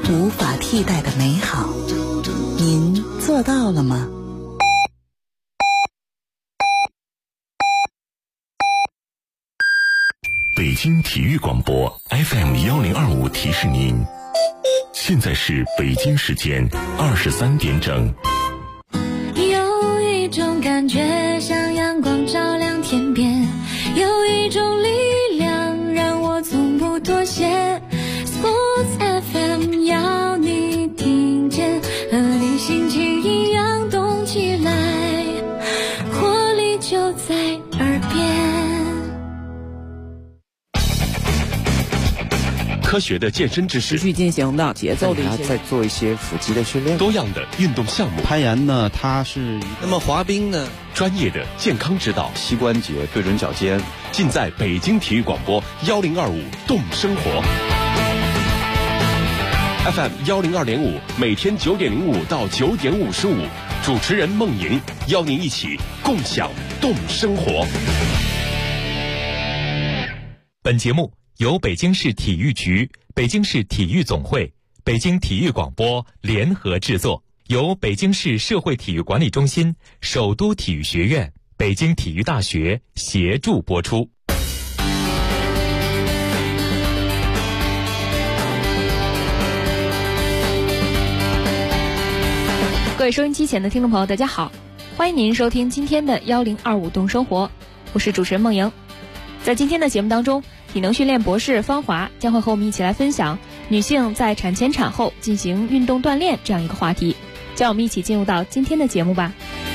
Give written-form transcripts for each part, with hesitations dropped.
无法替代的美好，您做到了吗？ 北京体育广播 FM1025提示您，现在是北京时间23点整。 有一种感觉像阳光照亮天边，有一种力量让我从不妥协。 Sports FM 要你听见，和你心情一样动起来，活力就在耳边。 科学的健身知识， 持续进行的节奏的一些， 再做一些腹肌的训练， 多样的运动项目， 攀岩呢，它是那么滑冰呢， 专业的健康指导， 膝关节对准脚尖， 尽在北京体育广播1025动生活 FM102.5，每天9点05到9点55，主持人孟莹邀您一起共享动生活。 本节目由北京市体育局、北京市体育总会、北京体育广播联合制作，由北京市社会体育管理中心、首都体育学院、北京体育大学协助播出。 各位收音机前的听众朋友，大家好，欢迎您收听今天的1025动生活，我是主持人孟莹。在今天的节目当中，体能训练博士方华将会和我们一起来分享女性在产前产后进行运动锻炼这样一个话题，将我们一起进入到今天的节目吧。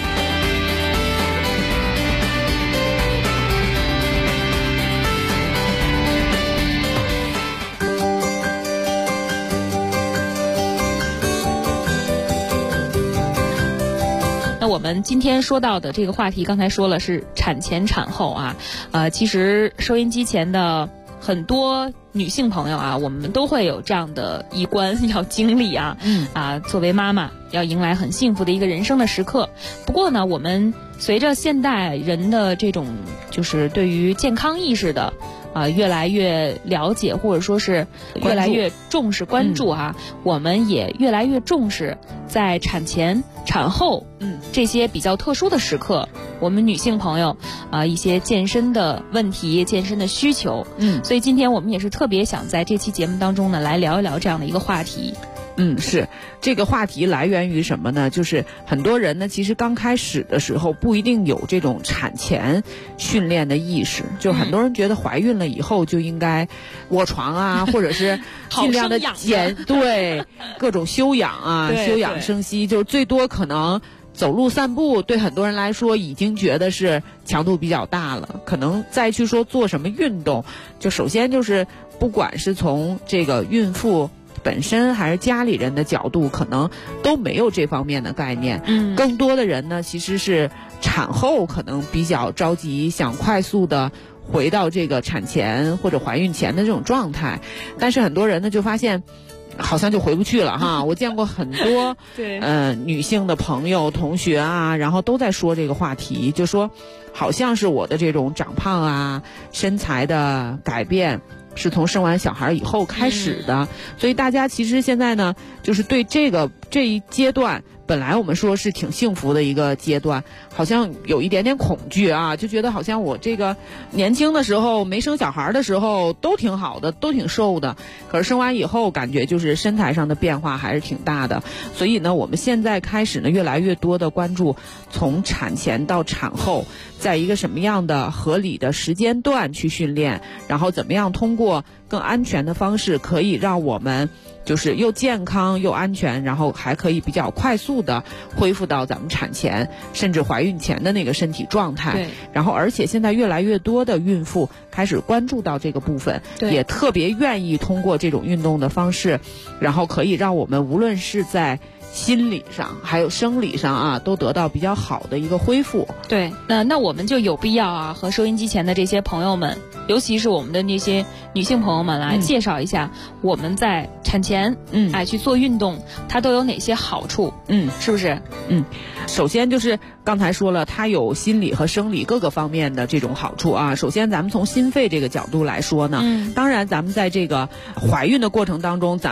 那我们今天说到的这个话题，刚才说了是产前产后啊，其实收音机前的很多女性朋友啊，我们都会有这样的一关要经历啊，作为妈妈要迎来很幸福的一个人生的时刻。不过呢，我们随着现代人的这种就是对于健康意识的越来越了解，或者说是越来越重视关注啊，我们也越来越重视在产前产后这些比较特殊的时刻，我们女性朋友一些健身的问题、健身的需求，所以今天我们也是特别想在这期节目当中呢来聊一聊这样的一个话题。 是这个话题来源于什么呢？就是很多人呢，其实刚开始的时候不一定有这种产前训练的意识，就很多人觉得怀孕了以后就应该卧床啊，或者是尽量的对各种休养啊，休养生息，就是最多可能走路散步，对很多人来说已经觉得是强度比较大了，可能再去说做什么运动，就首先就是不管是从这个孕妇本身还是家里人的角度，可能都没有这方面的概念。更多的人呢，其实是产后可能比较着急，想快速的回到这个产前或者怀孕前的这种状态，但是很多人呢就发现好像就回不去了哈。我见过很多女性的朋友、同学啊，然后都在说这个话题，就说好像是我的这种长胖啊、身材的改变是从生完小孩以后开始的，所以大家其实现在呢，就是对这一阶段，本来我们说是挺幸福的一个阶段，好像有一点点恐惧啊，就觉得好像我这个年轻的时候没生小孩的时候都挺好的，都挺瘦的，可是生完以后感觉就是身材上的变化还是挺大的。所以呢，我们现在开始呢，越来越多的关注从产前到产后，在一个什么样的合理的时间段去训练，然后怎么样通过更安全的方式，可以让我们就是又健康又安全，然后还可以比较快速的恢复到咱们产前甚至怀孕前的那个身体状态。 对， 然后而且现在越来越多的孕妇开始关注到这个部分，也特别愿意通过这种运动的方式，然后可以让我们无论是在心理上还有生理上啊，都得到比较好的一个恢复。 对，那我们就有必要啊，和收音机前的这些朋友们，尤其是我们的那些女性朋友们来介绍一下我们在产前去做运动，它都有哪些好处？是不是？ 首先就是刚才说了，它有心理和生理各个方面的这种好处啊。首先咱们从心肺这个角度来说呢，当然咱们在这个怀孕的过程当中，咱们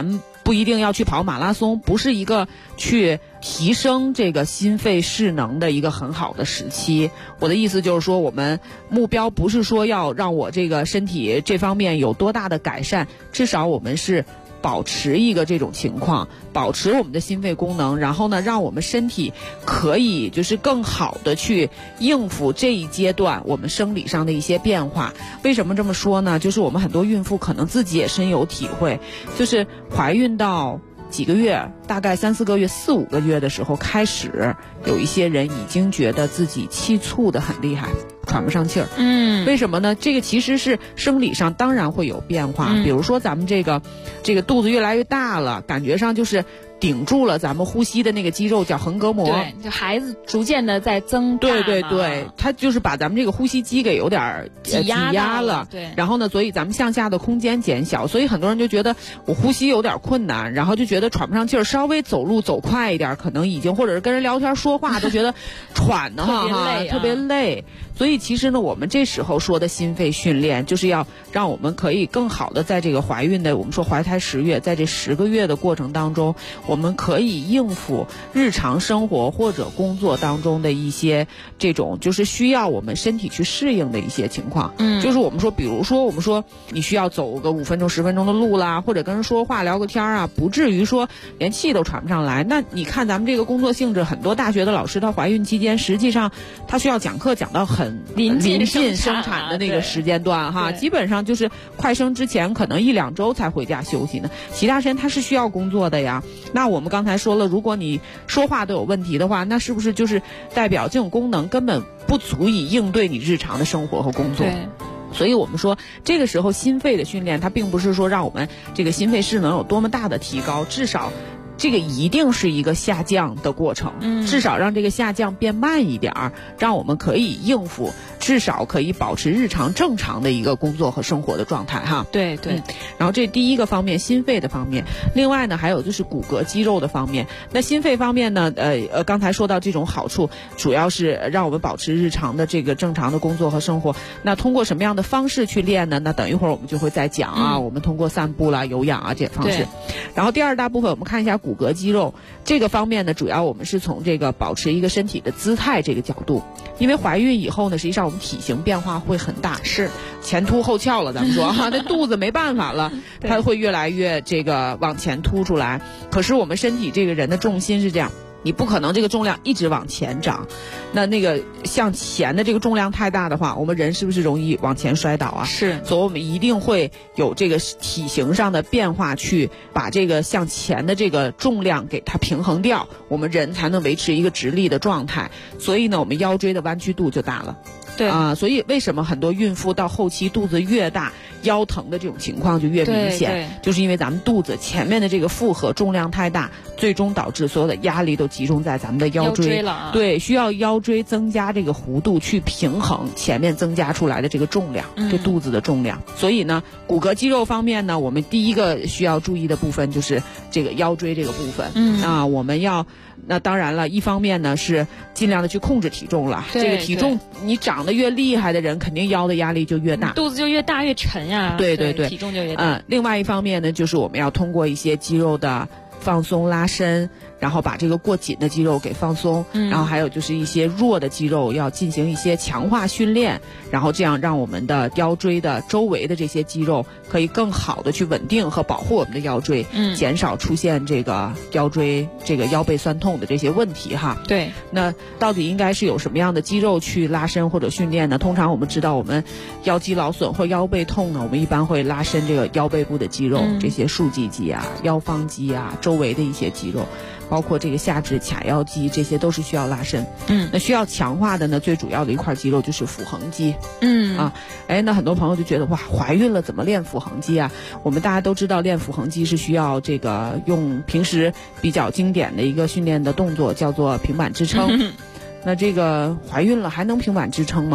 不一定要去跑马拉松，不是一个去提升这个心肺势能的一个很好的时期。我的意思就是说，我们目标不是说要让我这个身体这方面有多大的改善，至少我们是保持一个这种情况，保持我们的心肺功能，然后呢，让我们身体可以就是更好的去应付这一阶段我们生理上的一些变化。为什么这么说呢？就是我们很多孕妇可能自己也深有体会，就是怀孕到几个月，大概3、4个月、4、5个月的时候开始，有一些人已经觉得自己气促的很厉害，喘不上气儿。为什么呢？这个其实是生理上当然会有变化，比如说咱们这个肚子越来越大了，感觉上就是顶住了咱们呼吸的那个肌肉叫横膈膜。 对，就孩子逐渐的在增大。 对，它就是把咱们这个呼吸机给有点挤压了。 对。 然后呢，所以咱们向下的空间减小，所以很多人就觉得我呼吸有点困难，然后就觉得喘不上气儿，稍微走路走快一点，可能已经或者是跟人聊天说话都觉得喘的特别累。所以其实呢，我们这时候说的心肺训练，就是要让我们可以更好的在这个怀孕的，我们说怀胎10月，在这10个月的过程当中，我们可以应付日常生活或者工作当中的一些这种就是需要我们身体去适应的一些情况。就是我们说，比如说我们说你需要走个5分钟、10分钟的路啦，或者跟人说话聊个天啊，不至于说连气都喘不上来。那你看咱们这个工作性质，很多大学的老师他怀孕期间，实际上他需要讲课讲到很临近生产的那个时间段哈，基本上就是快生之前可能1、2周才回家休息呢，其他时间他是需要工作的呀。那我们刚才说了，如果你说话都有问题的话，那是不是就是代表这种功能根本不足以应对你日常的生活和工作？对。所以我们说这个时候心肺的训练，它并不是说让我们这个心肺势能有多么大的提高，至少这个一定是一个下降的过程，至少让这个下降变慢一点儿，让我们可以应付，至少可以保持日常正常的一个工作和生活的状态哈。 对。 然后这第一个方面，心肺的方面。另外呢，还有就是骨骼肌肉的方面。那心肺方面呢，刚才说到这种好处，主要是让我们保持日常的这个正常的工作和生活。那通过什么样的方式去练呢？那等一会儿我们就会再讲啊。我们通过散步啦、有氧啊这些方式。然后第二大部分，我们看一下骨骼肌肉这个方面呢，主要我们是从这个保持一个身体的姿态这个角度。因为怀孕以后呢，实际上我们体型变化会很大，是前凸后翘了，咱们说哈，那肚子没办法了，它会越来越这个往前凸出来。可是我们身体这个人的重心是这样，你不可能这个重量一直往前长，那个向前的这个重量太大的话，我们人是不是容易往前摔倒啊？是，所以我们一定会有这个体型上的变化，去把这个向前的这个重量给它平衡掉，我们人才能维持一个直立的状态。所以呢，我们腰椎的弯曲度就大了。对啊，所以为什么很多孕妇到后期肚子越大，腰疼的这种情况就越明显，就是因为咱们肚子前面的这个负荷重量太大，最终导致所有的压力都集中在咱们的腰椎了啊。对，需要腰椎增加这个弧度去平衡前面增加出来的这个重量，这肚子的重量。所以呢，骨骼肌肉方面呢，我们第一个需要注意的部分就是这个腰椎这个部分。我们要。那当然了，一方面呢是尽量的去控制体重了。这个体重你长得越厉害的人，肯定腰的压力就越大， 肚子就越大越沉呀。对，体重就越大。 另外一方面呢，就是我们要通过一些肌肉的放松拉伸，然后把这个过紧的肌肉给放松，然后还有就是一些弱的肌肉要进行一些强化训练，然后这样让我们的腰椎的周围的这些肌肉可以更好的去稳定和保护我们的腰椎，减少出现这个腰椎这个腰背酸痛的这些问题哈。对，那到底应该是有什么样的肌肉去拉伸或者训练呢？通常我们知道，我们腰肌劳损或腰背痛呢，我们一般会拉伸这个腰背部的肌肉，这些竖脊肌啊、腰方肌啊、周围的一些肌肉。包括这个下肢髂腰肌，这些都是需要拉伸。那需要强化的呢，最主要的一块肌肉就是腹横肌。那很多朋友就觉得哇，怀孕了怎么练腹横肌啊？我们大家都知道，练腹横肌是需要这个用平时比较经典的一个训练的动作，叫做平板支撑。那这个怀孕了还能平板支撑吗？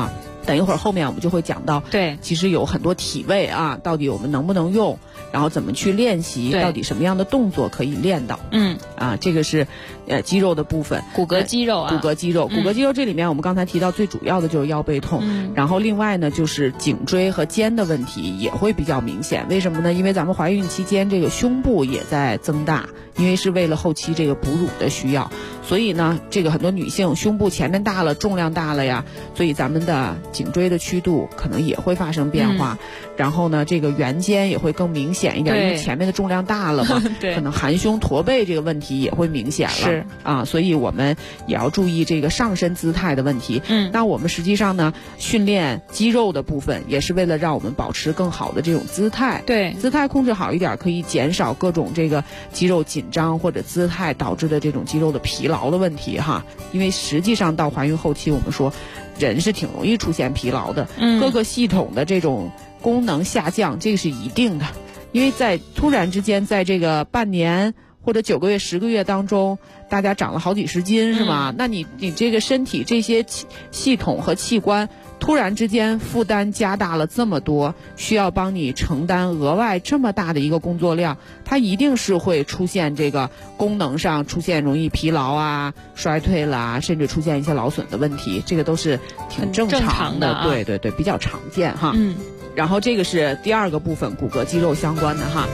等一会儿后面我们就会讲到， 对， 其实有很多体位啊，到底我们能不能用，然后怎么去练习，到底什么样的动作可以练到。这个是肌肉的部分， 骨骼肌肉啊， 骨骼肌肉这里面我们刚才提到最主要的就是腰背痛，然后另外呢就是颈椎和肩的问题也会比较明显。为什么呢？因为咱们怀孕期间这个胸部也在增大，因为是为了后期这个哺乳的需要，所以呢这个很多女性胸部前面大了，重量大了呀，所以咱们的颈椎的曲度可能也会发生变化，然后呢这个圆肩也会更明显一点，因为前面的重量大了嘛可能含胸驼背这个问题也会明显了， 是啊，所以我们也要注意这个上身姿态的问题。那我们实际上呢训练肌肉的部分也是为了让我们保持更好的这种姿态， 对， 姿态控制好一点，可以减少各种这个肌肉紧张或者姿态导致的这种肌肉的疲劳的问题哈。因为实际上到怀孕后期我们说人是挺容易出现疲劳的，各个系统的这种功能下降，这个是一定的。因为在突然之间在这个半年或者9个月10个月当中大家长了好几十斤是吗？那你这个身体这些系统和器官突然之间负担加大了这么多，需要帮你承担额外这么大的一个工作量，它一定是会出现这个功能上出现容易疲劳啊、衰退啦，甚至出现一些劳损的问题，这个都是挺正常的，对对对，比较常见哈。然后这个是第二个部分，骨骼肌肉相关的哈。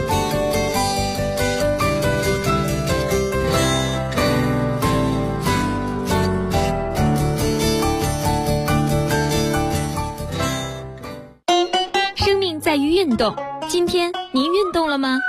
生命在于运动，今天您运动了吗？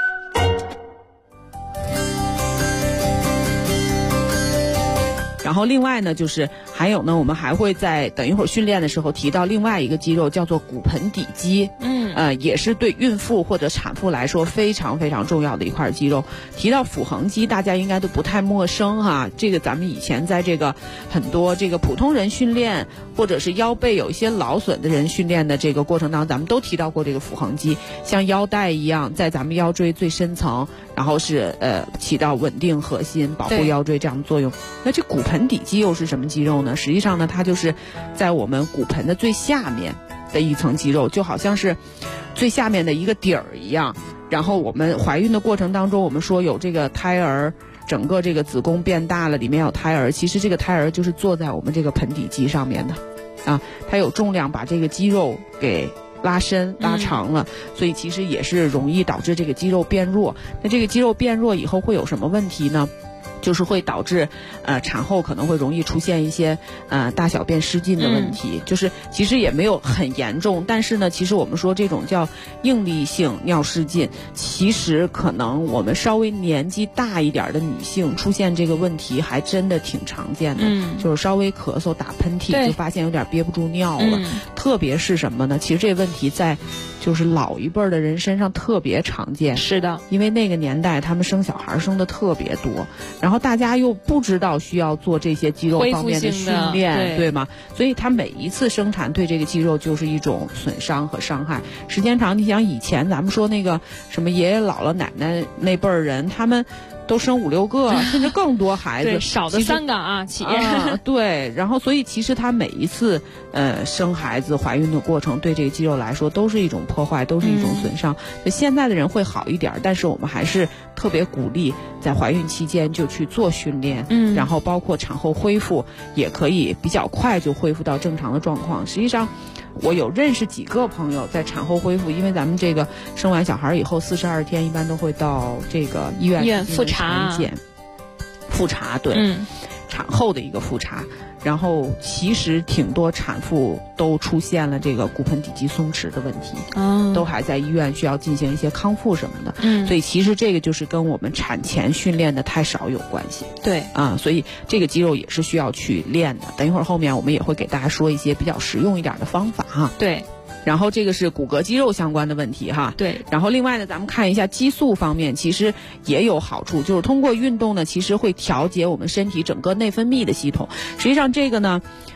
然后另外呢就是还有呢，我们还会在等一会儿训练的时候提到另外一个肌肉叫做骨盆底肌，也是对孕妇或者产妇来说非常非常重要的一块肌肉。提到腹横肌大家应该都不太陌生哈，这个咱们以前在这个很多这个普通人训练或者是腰背有一些劳损的人训练的这个过程当中，咱们都提到过这个腹横肌，像腰带一样在咱们腰椎最深层，然后是起到稳定核心保护腰椎这样的作用。那这骨盆底肌又是什么肌肉呢？实际上呢它就是在我们骨盆的最下面的一层肌肉，就好像是最下面的一个底儿一样。然后我们怀孕的过程当中我们说有这个胎儿，整个这个子宫变大了，里面有胎儿，其实这个胎儿就是坐在我们这个盆底肌上面的啊，它有重量把这个肌肉给拉伸拉长了，所以其实也是容易导致这个肌肉变弱。那这个肌肉变弱以后会有什么问题呢？就是会导致产后可能会容易出现一些大小便失禁的问题，就是其实也没有很严重，但是呢其实我们说这种叫应力性尿失禁，其实可能我们稍微年纪大一点的女性出现这个问题还真的挺常见的，就是稍微咳嗽打喷嚏就发现有点憋不住尿了，特别是什么呢？其实这个问题在就是老一辈的人身上特别常见， 是的， 因为那个年代他们生小孩生的特别多，然后大家又不知道需要做这些肌肉方面的训练， 对吗？所以他每一次生产对这个肌肉就是一种损伤和伤害。时间长，你想以前咱们说那个什么爷爷姥姥奶奶那辈儿人，他们都生5、6个甚至更多孩子， 对，少的3个啊起对，然后所以其实他每一次生孩子怀孕的过程对这个肌肉来说都是一种破坏，都是一种损伤。现在的人会好一点，但是我们还是特别鼓励在怀孕期间就去做训练，然后包括产后恢复也可以比较快就恢复到正常的状况。实际上我有认识几个朋友在产后恢复，因为咱们这个生完小孩以后42天一般都会到这个医院复查， 对，产后的一个复查，然后其实挺多产妇都出现了这个骨盆底肌松弛的问题，都还在医院需要进行一些康复什么的，所以其实这个就是跟我们产前训练的太少有关系， 对啊，所以这个肌肉也是需要去练的。等一会儿后面我们也会给大家说一些比较实用一点的方法哈。 对。 然后这个是骨骼肌肉相关的问题哈， 对。 然后另外呢，咱们看一下激素方面，其实也有好处，就是通过运动呢，其实会调节我们身体整个内分泌的系统。实际上这个呢，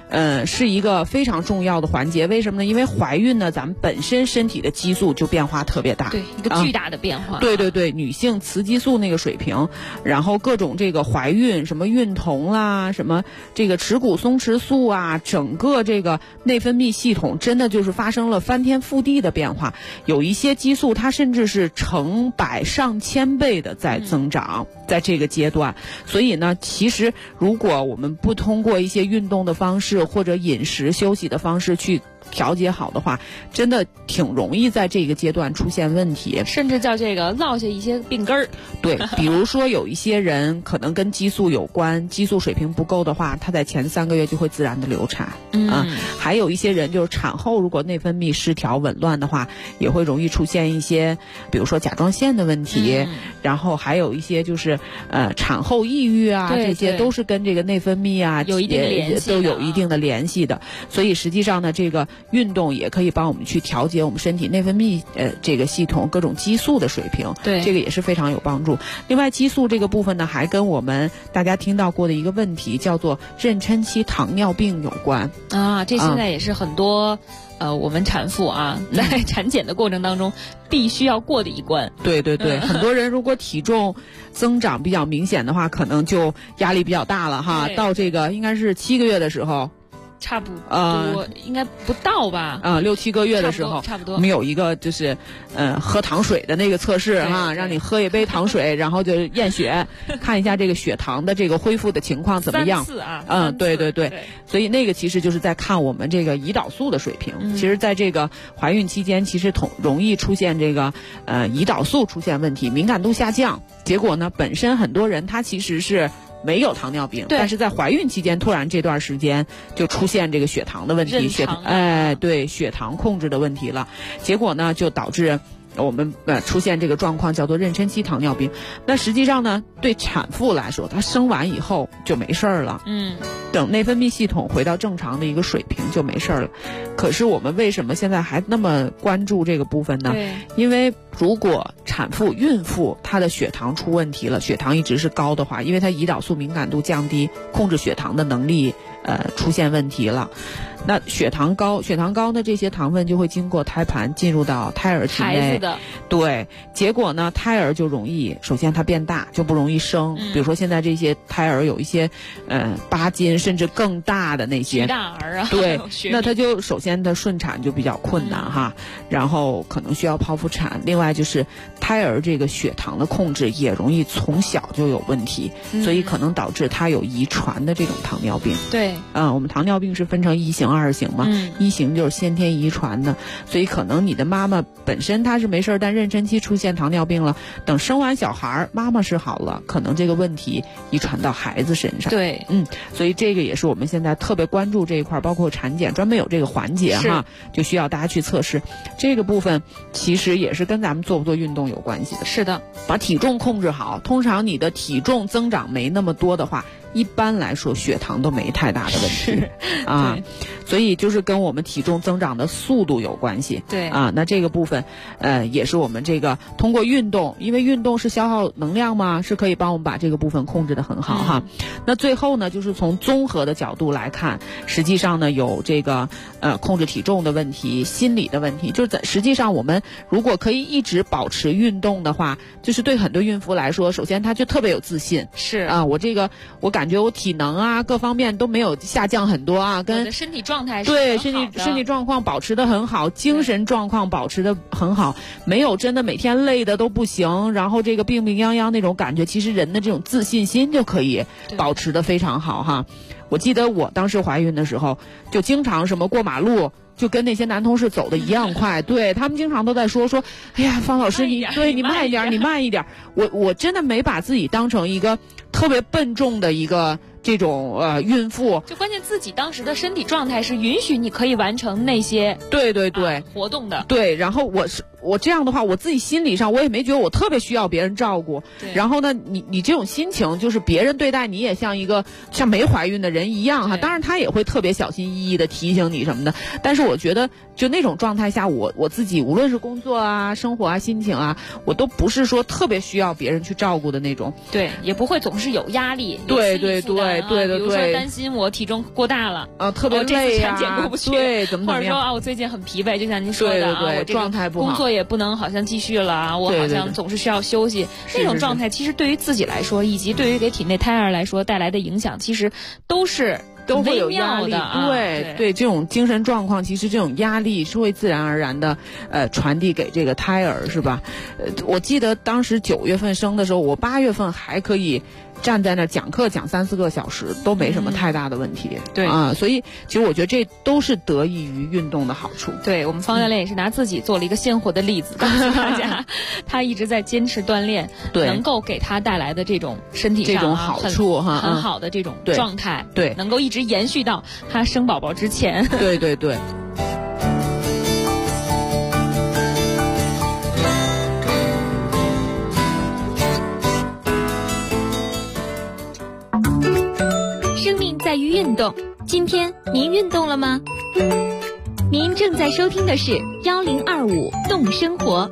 是一个非常重要的环节。为什么呢？因为怀孕呢，咱们本身身体的激素就变化特别大， 对，一个巨大的变化。 对对对，女性雌激素那个水平，然后各种这个怀孕什么孕酮啦，什么这个耻骨松弛素啊，整个这个内分泌系统真的就是发生了翻天覆地的变化。有一些激素它甚至是成百上千倍的在增长，在这个阶段。所以呢，其实如果我们不通过一些运动的方式或者饮食休息的方式去调节好的话，真的挺容易在这个阶段出现问题， 甚至叫这个落下一些病根儿。 对，比如说有一些人可能跟激素有关，激素水平不够的话，他在前3个月就会自然的流产。还有一些人就是产后如果内分泌失调紊乱的话，也会容易出现一些比如说甲状腺的问题，然后还有一些就是产后抑郁啊，这些都是跟这个内分泌啊有一定的联系， 都有一定的联系的。所以实际上呢，这个运动也可以帮我们去调节我们身体内分泌这个系统各种激素的水平， 对， 这个也是非常有帮助。另外激素这个部分呢，还跟我们大家听到过的一个问题叫做妊娠期糖尿病有关啊，这现在也是很多我们产妇啊在产检的过程当中必须要过的一关。 对对对，很多人如果体重增长比较明显的话，可能就压力比较大了哈。到这个应该是7个月的时候。 差不多，应该不到吧 ？6、7个月的时候， 差不多。 我们有一个就是喝糖水的那个测试哈，让你喝一杯糖水，然后就验血，看一下这个血糖的这个恢复的情况怎么样。 3次啊， 对对对，所以那个其实就是在看我们这个胰岛素的水平。其实在这个怀孕期间，其实容易出现这个胰岛素出现问题，敏感度下降。结果呢，本身很多人他其实是没有糖尿病，但是在怀孕期间突然这段时间就出现这个血糖的问题，血糖控制的问题了，结果呢就导致我们出现这个状况叫做妊娠期糖尿病。那实际上呢，对产妇来说，她生完以后就没事儿了，等内分泌系统回到正常的一个水平就没事儿了。可是我们为什么现在还那么关注这个部分呢？因为如果产妇、孕妇她的血糖出问题了，血糖一直是高的话，因为她胰岛素敏感度降低，控制血糖的能力出现问题了。那血糖高呢，这些糖分就会经过胎盘进入到胎儿体内， 孩子的对，结果呢，胎儿就容易，首先它变大，就不容易生。比如说现在这些胎儿有一些8斤甚至更大的那些大儿啊， 对，那它就首先它顺产就比较困难哈，然后可能需要剖腹产。另外就是胎儿这个血糖的控制也容易从小就有问题，所以可能导致它有遗传的这种糖尿病。 对， 我们糖尿病是分成1型、2型嘛，1型就是先天遗传的，所以可能你的妈妈本身她是没事，但妊娠期出现糖尿病了，等生完小孩，妈妈是好了，可能这个问题遗传到孩子身上。 对， 所以这个也是我们现在特别关注这一块，包括产检专门有这个环节哈，就需要大家去测试。这个部分其实也是跟咱们做不做运动有关系的。 是的， 把体重控制好，通常你的体重增长没那么多的话，一般来说血糖都没太大的问题啊，所以就是跟我们体重增长的速度有关系。 对啊，那这个部分也是我们这个通过运动，因为运动是消耗能量嘛，是可以帮我们把这个部分控制得很好哈。那最后呢，就是从综合的角度来看，实际上呢有这个控制体重的问题，心理的问题，就是实际上我们如果可以一直保持运动的话，就是对很多孕妇来说，首先她就特别有自信， 是啊，我感觉我体能啊各方面都没有下降很多啊，跟我的身体状态是对身体状况保持得很好，精神状况保持得很好，没有真的每天累的都不行，然后这个病病殃殃那种感觉，其实人的这种自信心就可以保持得非常好哈。我记得我当时怀孕的时候，就经常什么过马路就跟那些男同事走的一样快，对他们经常都在说，哎呀，方老师你慢一点，你慢一点。我真的没把自己当成一个特别笨重的一个这种孕妇， 就关键自己当时的身体状态是允许你可以完成那些对活动的。 对，然后我这样的话，我自己心理上我也没觉得我特别需要别人照顾。然后呢，你这种心情就是别人对待你也像一个像没怀孕的人一样哈。当然他也会特别小心翼翼的提醒你什么的，但是我觉得就那种状态下，我自己无论是工作啊、生活啊、心情啊，我都不是说特别需要别人去照顾的那种。 对，也不会总是有压力。 对， 比如说担心我体重过大了特别累产检过不去， 对，怎么或者说我最近很疲惫，就像您说的我这状态不好， 工作也不能好像继续了我好像总是需要休息。那种状态其实对于自己来说，以及对于给体内胎儿来说带来的影响，其实都会有压力的。对，这种精神状况，其实这种压力是会自然而然的传递给这个胎儿，是吧？我记得当时9月份生的时候，我8月份还可以站在那讲课讲3-4个小时，都没什么太大的问题。 对所以其实我觉得这都是得益于运动的好处。 对，我们方教练也是拿自己做了一个鲜活的例子，告诉大家他一直在坚持锻炼，能够给他带来的这种身体上这种好处很好的这种状态， 对， 能够一直延续到他生宝宝之前。 对。 生命在于运动，今天您运动了吗？您正在收听的是1025动生活。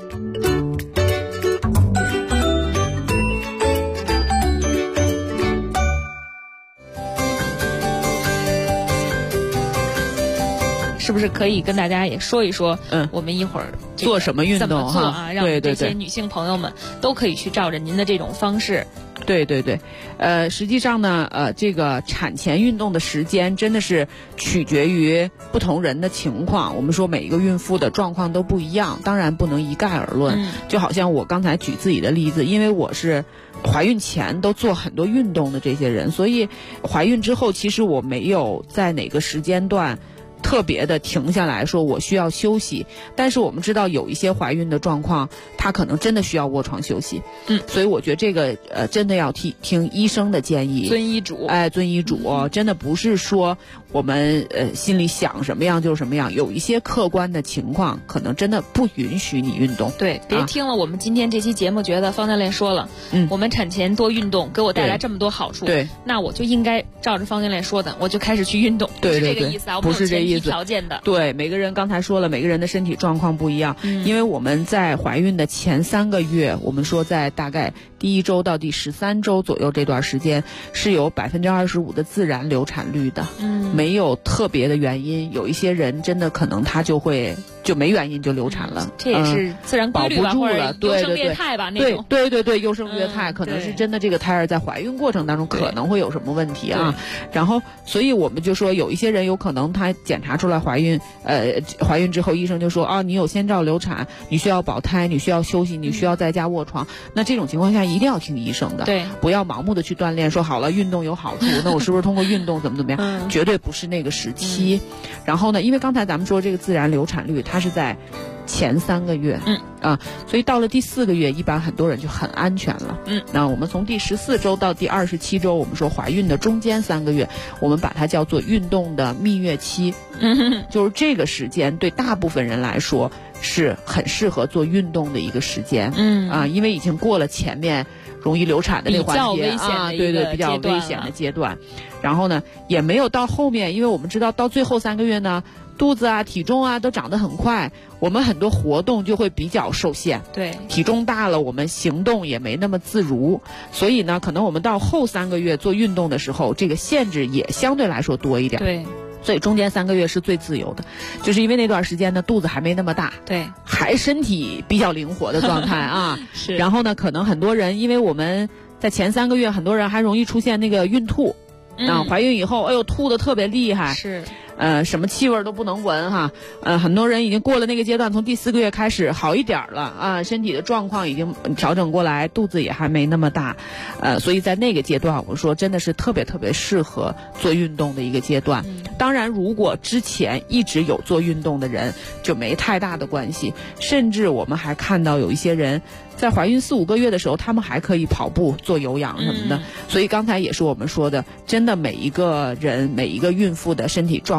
是不是可以跟大家也说一说，我们一会儿做什么运动怎么做啊？让这些女性朋友们都可以去照着您的这种方式。 对，实际上呢，这个产前运动的时间真的是取决于不同人的情况。我们说每一个孕妇的状况都不一样，当然不能一概而论。就好像我刚才举自己的例子，因为我是怀孕前都做很多运动的这些人，所以怀孕之后其实我没有在哪个时间段特别的停下来说我需要休息，但是我们知道有一些怀孕的状况，她可能真的需要卧床休息。所以我觉得这个真的要听医生的建议， 遵医嘱。 遵医嘱，真的不是说我们心里想什么样就是什么样，有一些客观的情况可能真的不允许你运动。 对，别听了我们今天这期节目觉得方教练说了，我们产前多运动给我带来这么多好处， 对， 那我就应该照着方教练说的，我就开始去运动。 对， 不是这个意思啊， 不是这意思。 条件的。 对，每个人刚才说了，每个人的身体状况不一样。因为我们在怀孕的前3个月，我们说在大概第1周到第13周左右这段时间是有25%的自然流产率的，没有特别的原因。有一些人真的可能他就没原因就流产了， 这也是自然规律吧， 保不住了，对， 优胜劣汰吧那种。 对，优胜劣汰，可能是真的这个胎儿在怀孕过程当中可能会有什么问题啊。然后，所以我们就说有一些人有可能他检查出来怀孕之后，医生就说你有先兆流产，你需要保胎，你需要休息，你需要在家卧床。那这种情况下一定要听医生的， 对， 不要盲目的去锻炼，说好了运动有好处，那我是不是通过运动怎么样？绝对不是那个时期。然后呢，因为刚才咱们说这个自然流产率，它是在前3个月，所以到了第4个月，一般很多人就很安全了。那我们从第14周到第27周，我们说怀孕的中间3个月，我们把它叫做运动的蜜月期，就是这个时间对大部分人来说是很适合做运动的一个时间。因为已经过了前面容易流产的那个环节对，比较危险的阶段。然后呢，也没有到后面，因为我们知道到最后3个月呢，肚子啊、体重啊都长得很快，我们很多活动就会比较受限。 对， 体重大了，我们行动也没那么自如，所以呢，可能我们到后3个月做运动的时候，这个限制也相对来说多一点。 对。 所以中间3个月是最自由的，就是因为那段时间呢，肚子还没那么大， 对， 还身体比较灵活的状态啊。 是。 然后呢，可能很多人，因为我们在前3个月，很多人还容易出现那个孕吐，怀孕以后，吐得特别厉害， 是。 什么气味都不能闻哈，很多人已经过了那个阶段，从第4个月开始好一点了啊，身体的状况已经调整过来，肚子也还没那么大，所以在那个阶段，我说真的是特别特别适合做运动的一个阶段。当然，如果之前一直有做运动的人，就没太大的关系，甚至我们还看到有一些人在怀孕4-5个月的时候，他们还可以跑步、做有氧什么的。所以刚才也是我们说的，真的每一个人、每一个孕妇的身体状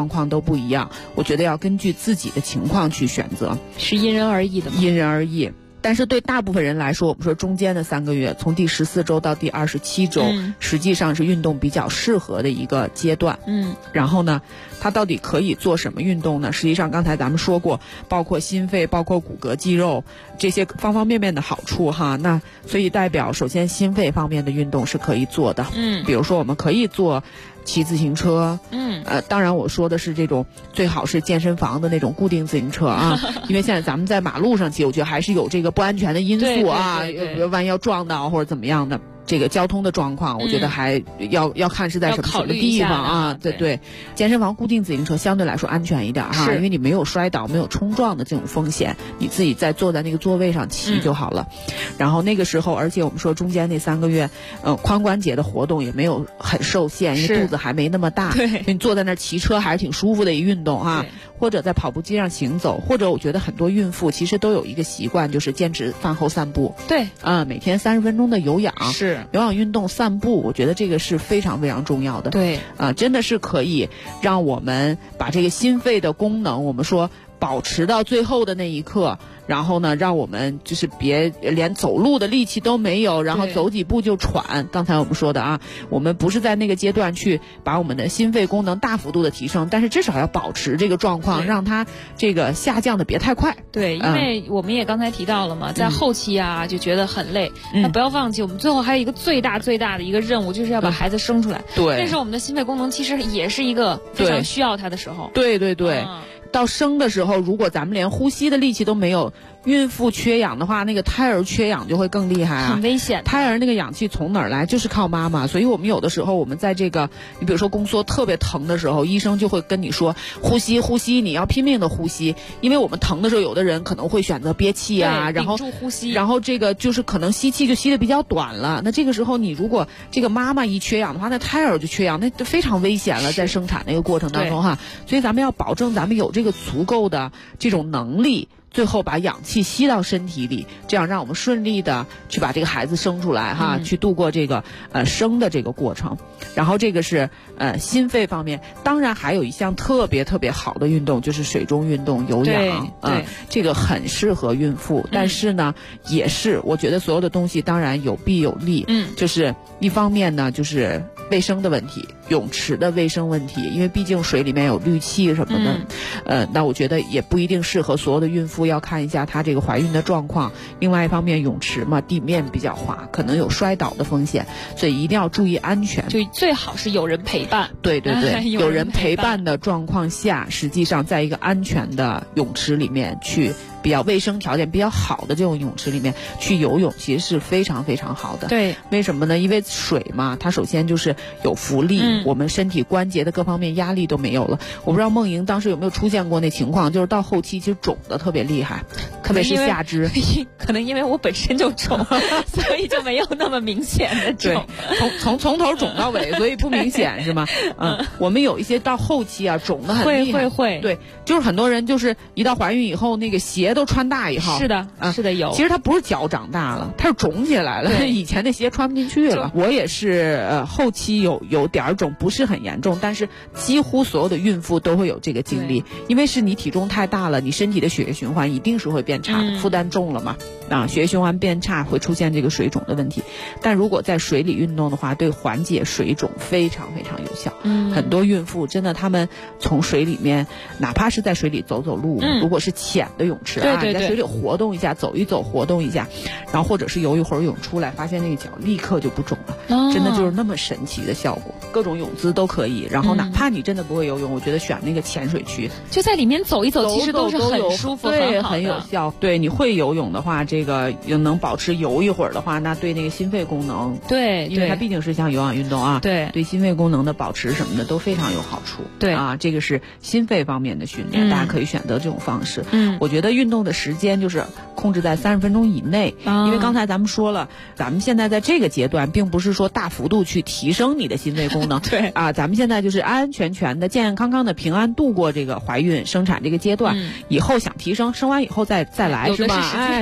状况都不一样，我觉得要根据自己的情况去选择， 是因人而异的吗？ 因人而异。但是对大部分人来说，我们说中间的3个月，从第14周到第27周，实际上是运动比较适合的一个阶段。然后呢，它到底可以做什么运动呢？实际上刚才咱们说过，包括心肺、包括骨骼肌肉这些方方面面的好处哈。那所以代表，首先心肺方面的运动是可以做的。比如说我们可以做骑自行车，当然我说的是这种最好是健身房的那种固定自行车啊，因为现在咱们在马路上骑，我觉得还是有这个不安全的因素啊，万一要撞到或者怎么样的。这个交通的状况，我觉得还要看是在什么地方啊？对，健身房固定自行车相对来说安全一点哈，因为你没有摔倒、没有冲撞的这种风险，你自己再坐在那个座位上骑就好了。然后那个时候，而且我们说中间那3个月，髋关节的活动也没有很受限，因为肚子还没那么大， 对， 你坐在那儿骑车还是挺舒服的一运动啊。或者在跑步机上行走，或者我觉得很多孕妇其实都有一个习惯，就是坚持饭后散步。 对， 每天30分钟的有氧， 是有氧运动散步，我觉得这个是非常非常重要的。 对， 真的是可以让我们把这个心肺的功能，我们说保持到最后的那一刻。然后呢，让我们就是别连走路的力气都没有，然后走几步就喘。刚才我们说的啊，我们不是在那个阶段去把我们的心肺功能大幅度的提升，但是至少要保持这个状况，让它这个下降的别太快。 对，因为我们也刚才提到了嘛，在后期啊就觉得很累，那不要忘记，我们最后还有一个最大的一个任务，就是要把孩子生出来。 对， 那时候我们的心肺功能其实也是一个非常需要它的时候。 对。到生的时候，如果咱们连呼吸的力气都没有，孕妇缺氧的话，那个胎儿缺氧就会更厉害啊， 很危险。 胎儿那个氧气从哪儿来？就是靠妈妈。所以我们有的时候，我们在这个，你比如说宫缩特别疼的时候，医生就会跟你说呼吸，你要拼命的呼吸，因为我们疼的时候，有的人可能会选择憋气啊，然后屏住呼吸， 然后这个就是可能吸气就吸得比较短了。那这个时候，你如果这个妈妈一缺氧的话，那胎儿就缺氧，那就非常危险了，在生产那个过程当中哈。所以咱们要保证咱们有这个足够的这种能力。最后把氧气吸到身体里，这样让我们顺利的去把这个孩子生出来哈，去度过这个生的这个过程。然后这个是心肺方面，当然还有一项特别好的运动，就是水中运动有氧。 对， 这个很适合孕妇，但是呢，也是我觉得所有的东西当然有弊有利。就是一方面呢，就是卫生的问题，泳池的卫生问题，因为毕竟水里面有氯气什么的。那我觉得也不一定适合所有的孕妇，要看一下她这个怀孕的状况。另外一方面，泳池嘛，地面比较滑，可能有摔倒的风险，所以一定要注意安全。 就最好是有人陪伴。 对，有人陪伴的状况下，实际上在一个安全的泳池里面去。比较卫生条件比较好的这种泳池里面去游泳，其实是非常好的。 对， 为什么呢？因为水嘛，它首先就是有浮力，我们身体关节的各方面压力都没有了。我不知道梦莹当时有没有出现过那情况，就是到后期其实肿的特别厉害，特别是下肢。 可能因为我本身就肿，所以就没有那么明显的肿。 对，从头肿到尾，所以不明显是吗？我们有一些到后期啊，肿的很厉害。 会。 对，就是很多人就是一到怀孕以后，那个鞋都穿大以后。 是的，有。 其实它不是脚长大了，它是肿起来了。以前那鞋穿不进去了。我也是后期有点肿，不是很严重，但是几乎所有的孕妇都会有这个经历，因为是你体重太大了，你身体的血液循环一定是会变差的，负担重了嘛，血液循环变差会出现这个水肿的问题。但如果在水里运动的话，对缓解水肿非常有效。很多孕妇真的她们从水里面，哪怕是在水里走路，如果是浅的泳池你在水里活动一下，走一走，活动一下，然后或者是游一会儿泳出来，发现那个脚立刻就不肿了。真的就是那么神奇的效果。各种泳姿都可以，然后哪怕你真的不会游泳，我觉得选那个浅水区， 就在里面走一走，其实都是很舒服， 对，很有效。对，你会游泳的话，这个能保持游一会儿的话，那对那个心肺功能， 对， 因为它毕竟是像有氧运动啊， 对心肺功能的保持什么的都非常有好处。 对这个是心肺方面的训练，大家可以选择这种方式。我觉得运动的时间就是控制在30分钟以内，因为刚才咱们说了，咱们现在在这个阶段，并不是说大幅度去提升你的心肺功能， 对咱们现在就是安安全全的、健健康康的、平安度过这个怀孕生产这个阶段。以后想提升，生完以后再来是吧？有的是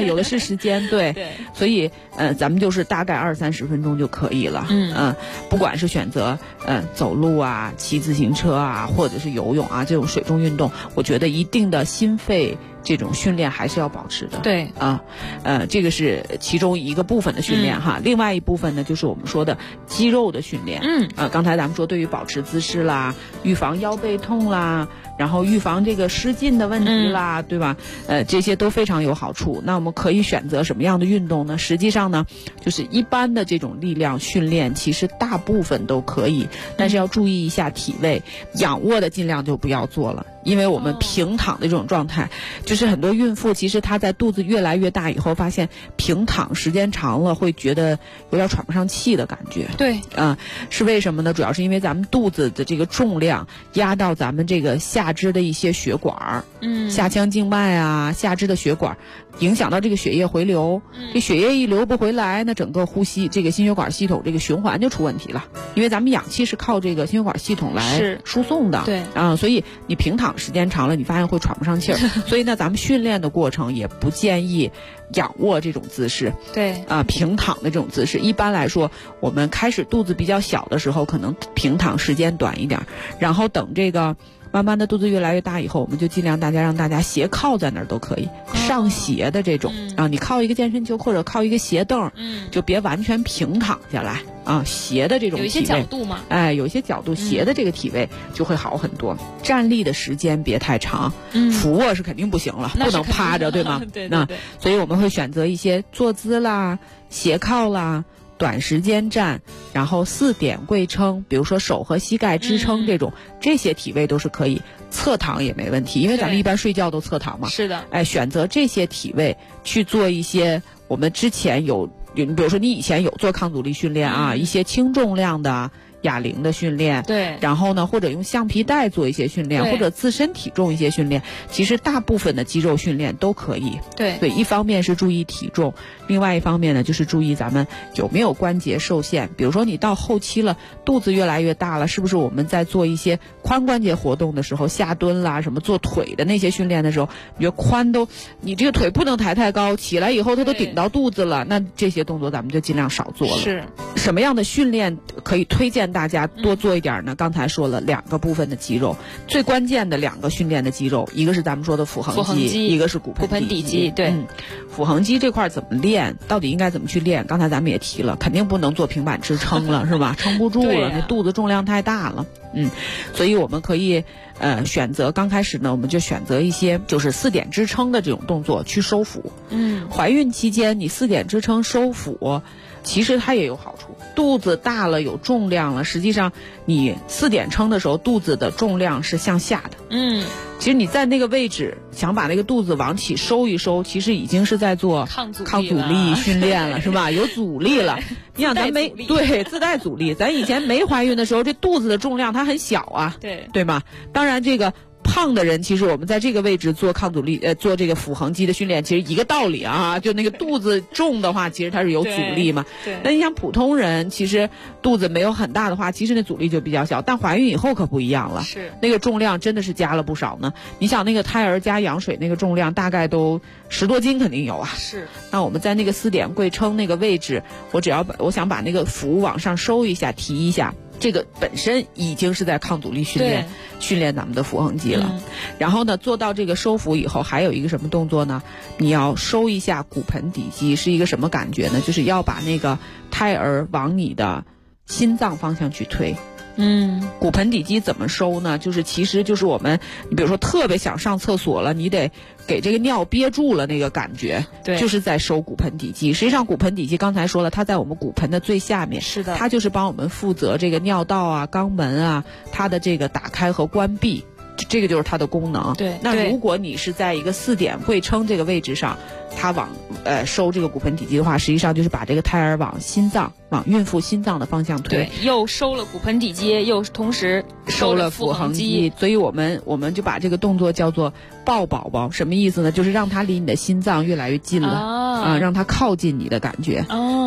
时间，对，所以咱们就是大概20-30分钟就可以了。不管是选择走路啊、骑自行车啊，或者是游泳啊这种水中运动，我觉得一定的心肺这种训练还是要保持的。 对啊，这个是其中一个部分的训练哈。另外一部分呢，就是我们说的肌肉的训练。刚才咱们说对于保持姿势啦，预防腰背痛啦，然后预防这个失禁的问题啦，对吧？这些都非常有好处。那我们可以选择什么样的运动呢？实际上呢，就是一般的这种力量训练，其实大部分都可以，但是要注意一下体位，仰卧的尽量就不要做了。因为我们平躺的这种状态，就是很多孕妇其实她在肚子越来越大以后，发现平躺时间长了会觉得有点喘不上气的感觉。 对， 是为什么呢？主要是因为咱们肚子的这个重量压到咱们这个下肢的一些血管，下腔静脉啊，下肢的血管，影响到这个血液回流。这血液一流不回来，那整个呼吸这个心血管系统这个循环就出问题了。因为咱们氧气是靠这个心血管系统来输送的， 对所以你平躺时间长了，你发现会喘不上气儿。所以呢，咱们训练的过程也不建议仰卧这种姿势， 对平躺的这种姿势。一般来说，我们开始肚子比较小的时候，可能平躺时间短一点，然后等这个慢慢的肚子越来越大以后，我们就尽量让大家斜靠在那儿都可以，上斜的这种你靠一个健身球或者靠一个斜凳，就别完全平躺下来斜的这种体位， 有一些角度嘛， 有一些角度斜的这个体位就会好很多。站立的时间别太长，俯卧是肯定不行了，不能趴着，对吗？ 对， 所以我们会选择一些坐姿啦、斜靠啦、短时间站，然后4点跪撑，比如说手和膝盖支撑这种，这些体位都是可以。侧躺也没问题，因为咱们一般睡觉都侧躺嘛。 是的。 选择这些体位去做一些我们之前比如说你以前有做抗阻力训练一些轻重量的哑铃的训练， 对， 然后呢，或者用橡皮带做一些训练，或者自身体重一些训练，其实大部分的肌肉训练都可以。 对， 所以一方面是注意体重，另外一方面呢，就是注意咱们有没有关节受限。比如说你到后期了，肚子越来越大了，是不是我们在做一些髋关节活动的时候，下蹲啦，什么做腿的那些训练的时候，你觉得你这个腿不能抬太高，起来以后它都顶到肚子了，那这些动作咱们就尽量少做了。 是什么样的训练可以推荐大家多做一点呢？刚才说了2个部分的肌肉，最关键的2个训练的肌肉，一个是咱们说的腹横肌，一个是骨盆底肌。 对， 腹横肌这块怎么练？到底应该怎么去练？刚才咱们也提了，肯定不能做平板支撑了，是吧？撑不住了，那肚子重量太大了。所以我们可以选择刚开始呢，我们就选择一些就是4点支撑的这种动作去收腹。怀孕期间你4点支撑收腹，其实它也有好处。肚子大了有重量了，实际上你4点撑的时候，肚子的重量是向下的。其实你在那个位置想把那个肚子往起收一收，其实已经是在做抗阻力训练了，是吧？有阻力了。你想咱自带阻力，咱以前没怀孕的时候，这肚子的重量它很小啊，对吗？当然这个胖的人，其实我们在这个位置做抗阻力做这个腹横肌的训练，其实一个道理啊，就那个肚子重的话，其实它是有阻力嘛。那你像普通人，其实肚子没有很大的话，其实那阻力就比较小。但怀孕以后可不一样了，是那个重量真的是加了不少呢。你想那个胎儿加羊水那个重量大概都10多斤肯定有啊。是。那我们在那个4点跪撑那个位置，我想把那个腹往上收一下，提一下。这个本身已经是在抗阻力训练咱们的腹横肌了。然后呢，做到这个收腹以后，还有一个什么动作呢？你要收一下骨盆底肌，是一个什么感觉呢？就是要把那个胎儿往你的心脏方向去推。骨盆底肌怎么收呢？其实就是我们，你比如说特别想上厕所了，你得给这个尿憋住了那个感觉，对，就是在收骨盆底肌。实际上骨盆底肌刚才说了，它在我们骨盆的最下面，是的，它就是帮我们负责这个尿道啊、肛门啊，它的这个打开和关闭。这个就是它的功能。对，那如果你是在一个4点跪撑这个位置上，它往收这个骨盆底肌的话，实际上就是把这个胎儿往孕妇心脏的方向推。对， 又收了骨盆底肌，又同时收了腹横肌。 所以我们就把这个动作叫做抱宝宝。什么意思呢？就是让它离你的心脏越来越近了让它靠近你的感觉。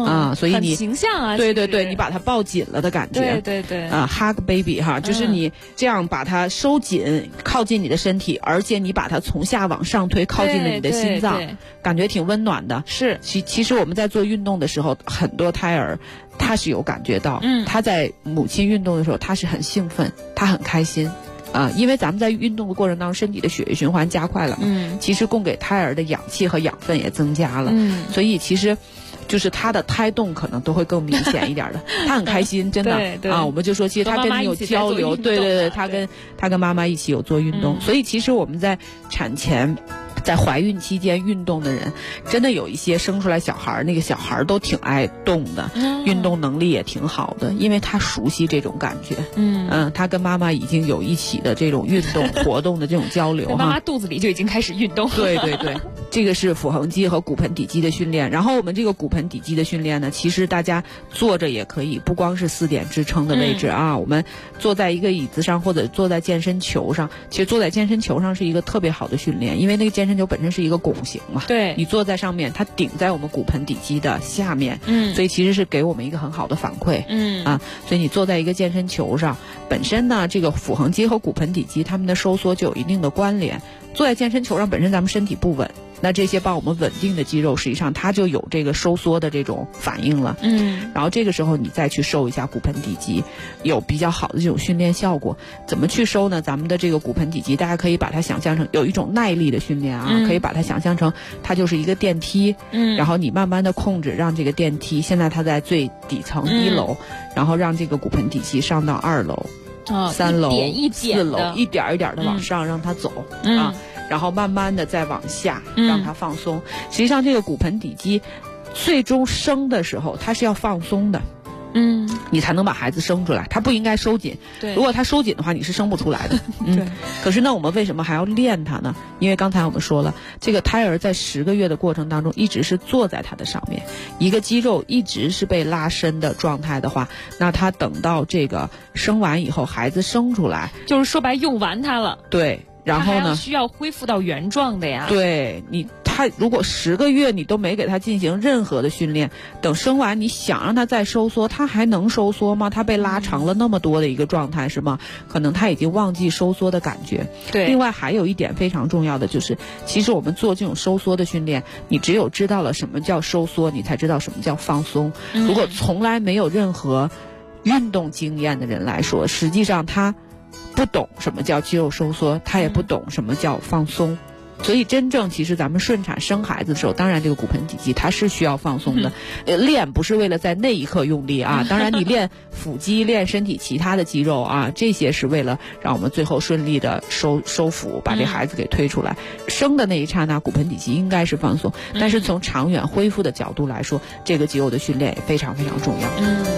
啊，所以你很形象啊， 对对对，你把它抱紧了的感觉， 对对对 ，hug baby 哈，就是你这样把它收紧，靠近你的身体，而且你把它从下往上推，靠近了你的心脏，感觉挺温暖的。 是， 其实我们在做运动的时候，很多胎儿他是有感觉到，他在母亲运动的时候，他是很兴奋，他很开心。因为咱们在运动的过程当中，身体的血液循环加快了，其实供给胎儿的氧气和养分也增加了，所以其实就是他的胎动可能都会更明显一点的，他很开心，真的啊，我们就说其实他跟你有交流，对对对，他跟妈妈一起有做运动，所以其实我们在产前。在怀孕期间运动的人，真的有一些生出来小孩，那个小孩都挺爱动的，运动能力也挺好的，因为他熟悉这种感觉。他跟妈妈已经有一起的这种运动活动的这种交流。 妈妈肚子里就已经开始运动。 对对对，这个是腹横肌和骨盆底肌的训练。然后我们这个骨盆底肌的训练呢，其实大家坐着也可以，不光是4点支撑的位置啊，我们坐在一个椅子上或者坐在健身球上，其实坐在健身球上是一个特别好的训练，因为那个健身球本身是一个拱形嘛， 对， 你坐在上面，它顶在我们骨盆底肌的下面，所以其实是给我们一个很好的反馈，所以你坐在一个健身球上，本身呢，这个腹横肌和骨盆底肌它们的收缩就有一定的关联。坐在健身球上，本身咱们身体不稳，那这些帮我们稳定的肌肉，实际上它就有这个收缩的这种反应了。然后这个时候你再去收一下骨盆底肌，有比较好的这种训练效果。怎么去收呢？咱们的这个骨盆底肌，大家可以把它想象成有一种耐力的训练啊，可以把它想象成它就是一个电梯，然后你慢慢的控制，让这个电梯现在它在最底层1楼，然后让这个骨盆底肌上到2楼。3楼、4楼，一点一点的往上让它走然后慢慢的再往下让它放松。实际上这个骨盆底肌最终生的时候，它是要放松的。你才能把孩子生出来，它不应该收紧。 对， 如果它收紧的话，你是生不出来的。对。可是呢，我们为什么还要练它呢？因为刚才我们说了，这个胎儿在10个月的过程当中，一直是坐在它的上面，一个肌肉一直是被拉伸的状态的话，那它等到这个生完以后，孩子生出来， 就是说白用完它了。 对。然后呢？ 需要恢复到原状的呀。 对他如果10个月你都没给他进行任何的训练，等生完你想让他再收缩，他还能收缩吗？他被拉长了那么多的一个状态是吗？可能他已经忘记收缩的感觉。 对。 另外还有一点非常重要的就是，其实我们做这种收缩的训练，你只有知道了什么叫收缩，你才知道什么叫放松。如果从来没有任何运动经验的人来说，实际上他不懂什么叫肌肉收缩，他也不懂什么叫放松。所以真正其实咱们顺产生孩子的时候，当然这个骨盆底肌它是需要放松的，练不是为了在那一刻用力啊，当然你练腹肌练身体其他的肌肉啊，这些是为了让我们最后顺利的收腹，把这孩子给推出来。生的那一刹那骨盆底肌应该是放松，但是从长远恢复的角度来说，这个肌肉的训练也非常非常重要。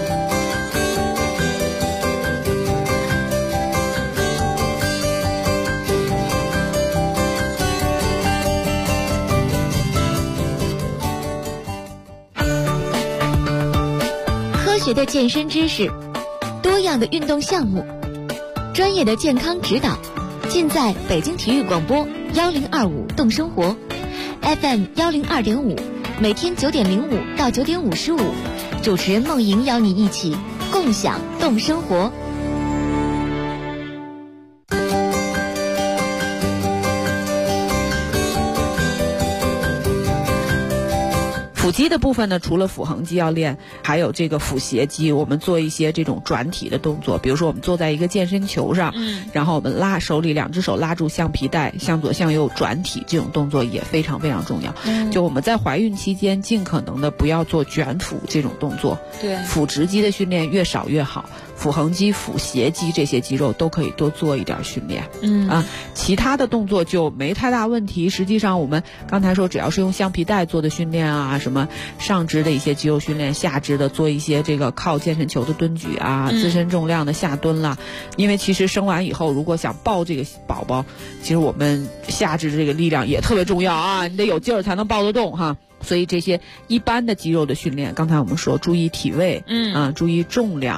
科学的健身知识，多样的运动项目，专业的健康指导，尽在北京体育广播1025动生活 FM 102.5，每天9点05到9点55，主持人梦莹邀你一起共享动生活。 腹肌的部分呢，除了腹横肌要练，还有这个腹斜肌，我们做一些这种转体的动作，比如说我们坐在一个健身球上，然后我们手里2只手拉住橡皮带，向左向右转体，这种动作也非常非常重要。就我们在怀孕期间尽可能的不要做卷腹这种动作， 对， 腹直肌的训练越少越好。腹横肌、腹斜肌这些肌肉都可以多做一点训练，其他的动作就没太大问题。实际上我们刚才说，只要是用橡皮带做的训练啊，什么上肢的一些肌肉训练，下肢的做一些这个靠健身球的蹲举啊，自身重量的下蹲啦。因为其实生完以后，如果想抱这个宝宝，其实我们下肢的这个力量也特别重要啊，你得有劲儿才能抱得动哈。所以这些一般的肌肉的训练，刚才我们说注意体位，注意重量。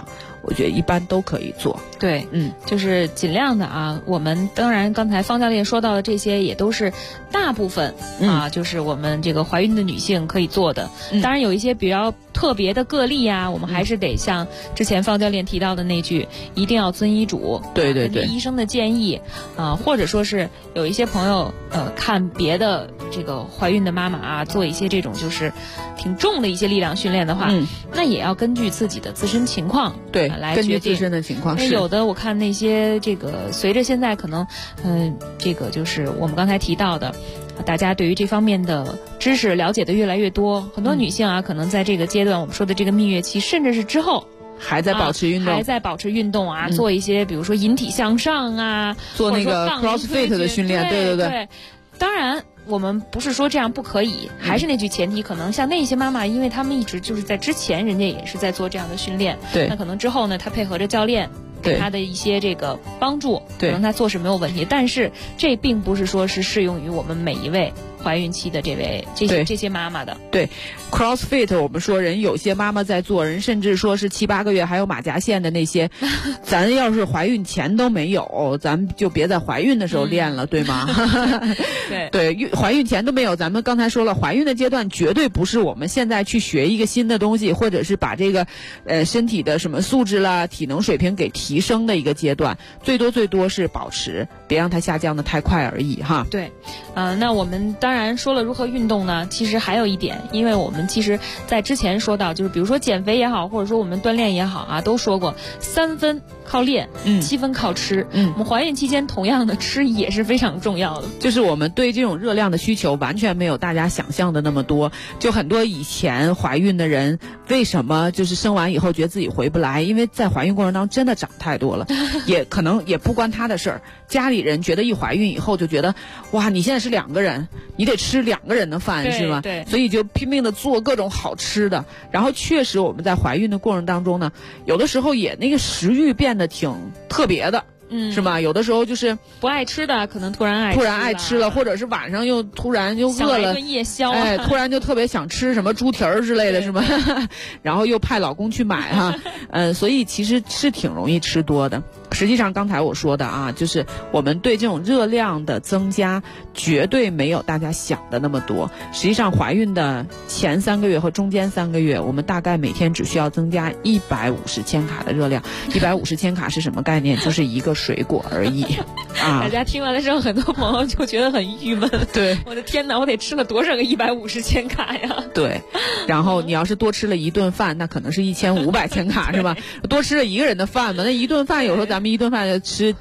我觉得一般都可以做。 对，就是尽量的啊。我们当然刚才方教练说到的这些也都是大部分啊，就是我们这个怀孕的女性可以做的。当然有一些比较特别的个例啊，我们还是得像之前方教练提到的那句，一定要遵医嘱， 对对对， 根据医生的建议啊，或者说是有一些朋友看别的这个怀孕的妈妈啊，做一些这种就是挺重的一些力量训练的话，那也要根据自己的自身情况对来决定根据自身的情况。是有的我看那些这个随着现在可能这个就是我们刚才提到的。大家对于这方面的知识了解的越来越多，很多女性啊，可能在这个阶段我们说的这个蜜月期，甚至是之后还在保持运动， 还在保持运动啊，做一些比如说引体向上啊， 做那个 CrossFit 的训练，对对对。当然，我们不是说这样不可以，还是那句前提，可能像那些妈妈，因为她们一直就是在之前，人家也是在做这样的训练， 对， 那可能之后呢，她配合着教练。给他的一些这个帮助，可能他做是没有问题，但是这并不是说是适用于我们每一位怀孕期的这些妈妈的。对 ，CrossFit 我们说人有些妈妈在做，人甚至说是7、8个月还有马甲线的那些，咱要是怀孕前都没有，咱就别在怀孕的时候练了，对吗？对，怀孕前都没有，咱们刚才说了，怀孕的阶段绝对不是我们现在去学一个新的东西，或者是把这个身体的什么素质啦、体能水平给提升的一个阶段，最多是保持，别让它下降的太快而已哈。 对，那我们当然说了如何运动呢，其实还有一点，因为我们其实在之前说到，就是比如说减肥也好，或者说我们锻炼也好啊，都说过3分靠练，7分靠吃。我们怀孕期间同样的吃也是非常重要的， 就是我们对这种热量的需求完全没有大家想象的那么多。就很多以前怀孕的人，为什么就是生完以后觉得自己回不来？因为在怀孕过程当中真的长太多了，也可能也不关他的事儿。家里人觉得一怀孕以后就觉得，哇，你现在是2个人，你得吃2个人的饭，是吗？ 对， 所以就拼命的做各种好吃的。然后确实我们在怀孕的过程当中呢，有的时候也那个食欲变得挺特别的。是吗？有的时候就是不爱吃的，可能突然爱吃了，或者是晚上又突然就饿了， 一顿夜宵， 突然就特别想吃什么猪蹄儿之类的，是吗？然后又派老公去买哈，所以其实是挺容易吃多的。实际上刚才我说的啊，就是我们对这种热量的增加绝对没有大家想的那么多。实际上怀孕的前3个月和中间3个月，我们大概每天只需要增加150千卡的热量。150千卡是什么概念？就是一个水果而已啊！ 大家听完的时候，很多朋友就觉得很郁闷。 对， 我的天哪，我得吃了多少个150千卡呀？ 对，然后你要是多吃了一顿饭，那可能是1500千卡是吧？多吃了1个人的饭嘛，那一顿饭有时候咱们一顿饭就吃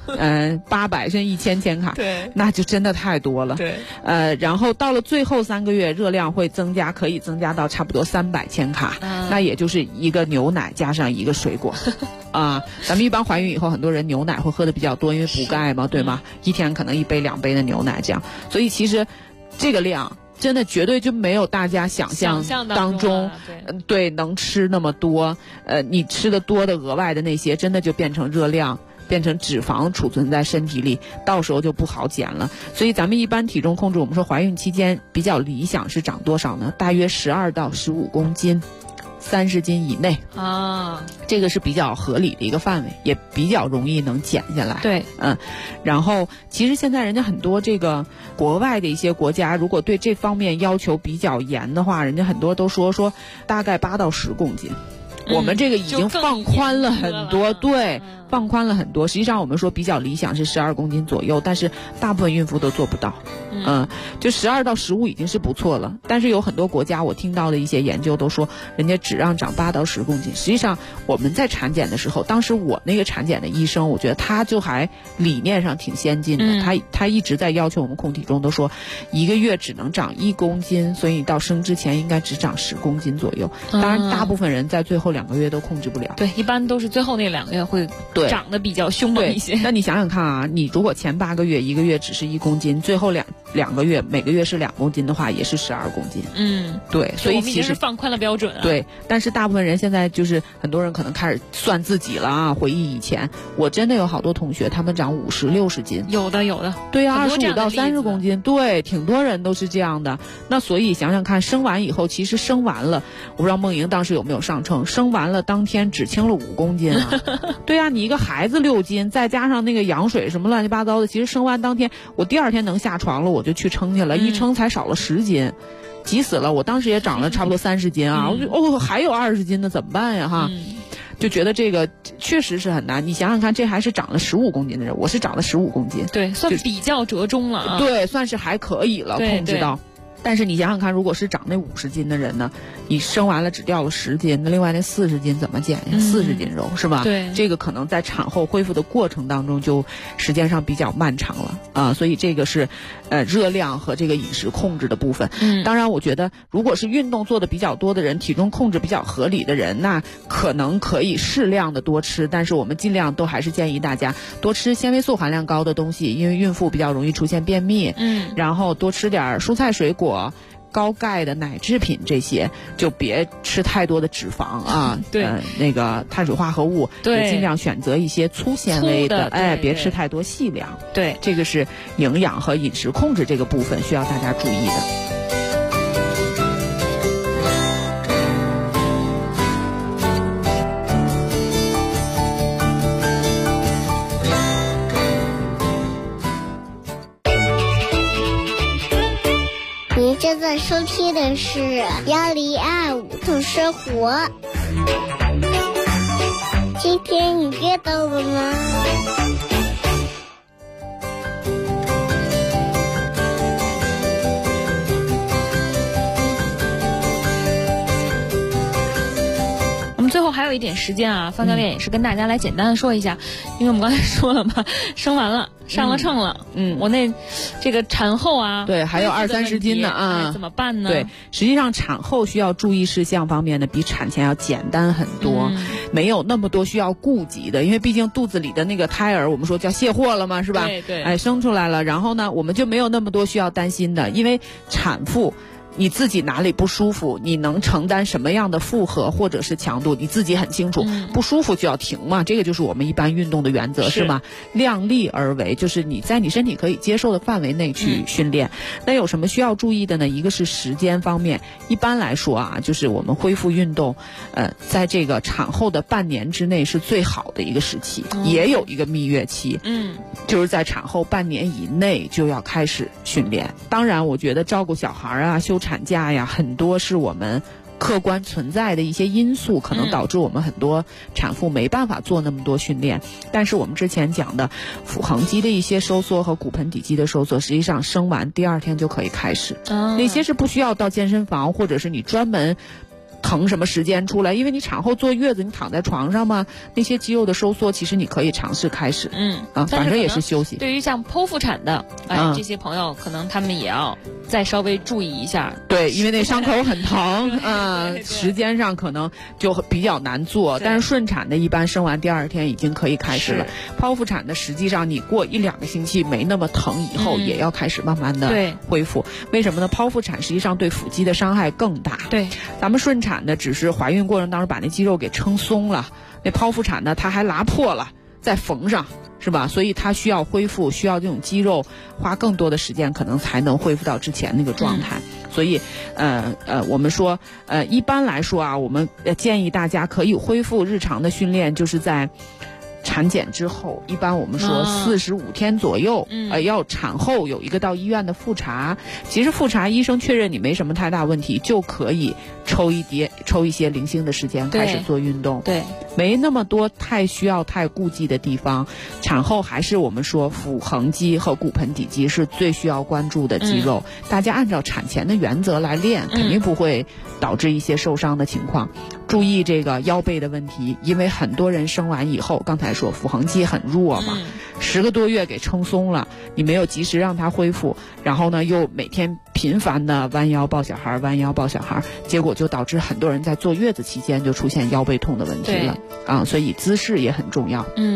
800甚至1000千卡， 对， 那就真的太多了。 对， 然后到了最后3个月，热量会增加，可以增加到差不多300千卡，那也就是一个牛奶加上一个水果。啊，咱们一般怀孕以后，很多人牛奶会喝的比较多，因为补钙嘛，对吗？一天可能1杯2杯的牛奶这样，所以其实这个量真的绝对就没有大家想象当中对能吃那么多。你吃的多的额外的那些，真的就变成热量，变成脂肪储存在身体里，到时候就不好减了。所以咱们一般体重控制，我们说怀孕期间比较理想是长多少呢？大约12到15公斤。30斤以内啊， 这个是比较合理的一个范围，也比较容易能减下来。 对， 然后其实现在人家很多这个国外的一些国家，如果对这方面要求比较严的话，人家很多都说大概8到10公斤。我们这个已经放宽了很多，对，放宽了很多。实际上我们说比较理想是12公斤左右，但是大部分孕妇都做不到。就12到15已经是不错了。但是有很多国家，我听到的一些研究都说，人家只让长8到10公斤。实际上我们在产检的时候，当时我那个产检的医生，我觉得他就还理念上挺先进的。他一直在要求我们控体重，都说1个月只能长1公斤，所以到生之前应该只长10公斤左右。当然大部分人在最后2个月都控制不了。 对，一般都是最后那2个月会长得比较凶猛一些。 那你想想看啊，你如果前8个月1个月只是1公斤，最后 2个月，每个月是2公斤的话，也是12公斤。对，所以其实是放宽了标准啊。 对，但是大部分人现在就是很多人可能开始算自己了啊，回忆以前，我真的有好多同学，他们长50、60斤， 有的， 对啊，25到30公斤，对，挺多人都是这样的。那所以想想看，生完以后，其实生完了，我不知道梦莹当时有没有上称，生完了当天只轻了5公斤啊。对啊，你一个孩子6斤，再加上那个羊水什么乱七八糟的，其实生完当天，我第2天能下床了，我就去称去了，一称才少了10斤。急死了！我当时也长了差不多30斤啊，我就还有20斤呢，怎么办呀？哈，就觉得这个确实是很难。你想想看，这还是长了15公斤的人，我是长了15公斤， 对，算比较折中了啊。 对，算是还可以了，控制到。但是你想想看，如果是长那50斤的人呢，你生完了只掉了10斤，那另外那40斤怎么减呀？40斤肉是吧？ 对， 这个可能在产后恢复的过程当中就时间上比较漫长了啊，所以这个是热量和这个饮食控制的部分。当然我觉得如果是运动做的比较多的人，体重控制比较合理的人，那可能可以适量的多吃，但是我们尽量都还是建议大家多吃纤维素含量高的东西，因为孕妇比较容易出现便秘。然后多吃点蔬菜水果。高钙的奶制品这些就别吃太多的脂肪啊， 对， 那个碳水化合物也尽量选择一些粗纤维的，别吃太多细粮。 对， 这个是营养和饮食控制这个部分需要大家注意的。 您正在收听的是1025动生活。今天你知道了吗？ 最后还有一点时间啊，方教练也是跟大家来简单的说一下，因为我们刚才说了嘛，生完了上了秤了，我这个产后啊， 对，还有20-30斤呢啊， 怎么办呢？ 对，实际上产后需要注意事项方面呢，比产前要简单很多，没有那么多需要顾及的，因为毕竟肚子里的那个胎儿，我们说叫卸货了嘛，是吧？ 对， 生出来了，然后呢，我们就没有那么多需要担心的，因为产妇。你自己哪里不舒服，你能承担什么样的负荷或者是强度，你自己很清楚。不舒服就要停嘛，这个就是我们一般运动的原则，是吗？量力而为，就是你在你身体可以接受的范围内去训练。那有什么需要注意的呢？一个是时间方面，一般来说啊，就是我们恢复运动，在这个产后的半年之内是最好的一个时期，也有一个蜜月期，就是在产后半年以内就要开始训练。当然，我觉得照顾小孩啊，休产假呀，很多是我们客观存在的一些因素，可能导致我们很多产妇没办法做那么多训练。但是我们之前讲的腹横肌的一些收缩和骨盆底肌的收缩，实际上生完第2天就可以开始。那些是不需要到健身房，或者是你专门腾什么时间出来，因为你产后坐月子，你躺在床上嘛，那些肌肉的收缩，其实你可以尝试开始。反正也是休息。 对于像剖腹产的，这些朋友可能他们也要再稍微注意一下。 对，因为那伤口很疼时间上可能就比较难做。但是顺产的一般生完第2天已经可以开始了。剖腹产的实际上你过1-2个星期没那么疼以后，也要开始慢慢的恢复。为什么呢？剖腹产实际上对腹肌的伤害更大。 对， 咱们顺产的只是怀孕过程当中把那肌肉给撑松了，那剖腹产呢它还拉破了再缝上，是吧？所以它需要恢复，需要这种肌肉花更多的时间，可能才能恢复到之前那个状态。所以我们说一般来说啊，我们建议大家可以恢复日常的训练，就是在产检之后，一般我们说45天左右，要产后有一个到医院的复查。其实复查医生确认你没什么太大问题，就可以抽一些零星的时间开始做运动。 对， 没那么多太需要太顾忌的地方。产后还是我们说腹横肌和骨盆底肌是最需要关注的肌肉，大家按照产前的原则来练，肯定不会导致一些受伤的情况。注意这个腰背的问题，因为很多人生完以后，刚才说腹横肌很弱嘛，10个多月给撑松了，你没有及时让它恢复，然后呢又每天频繁的弯腰抱小孩，弯腰抱小孩，结果就导致很多人在坐月子期间就出现腰背痛的问题了啊，所以姿势也很重要。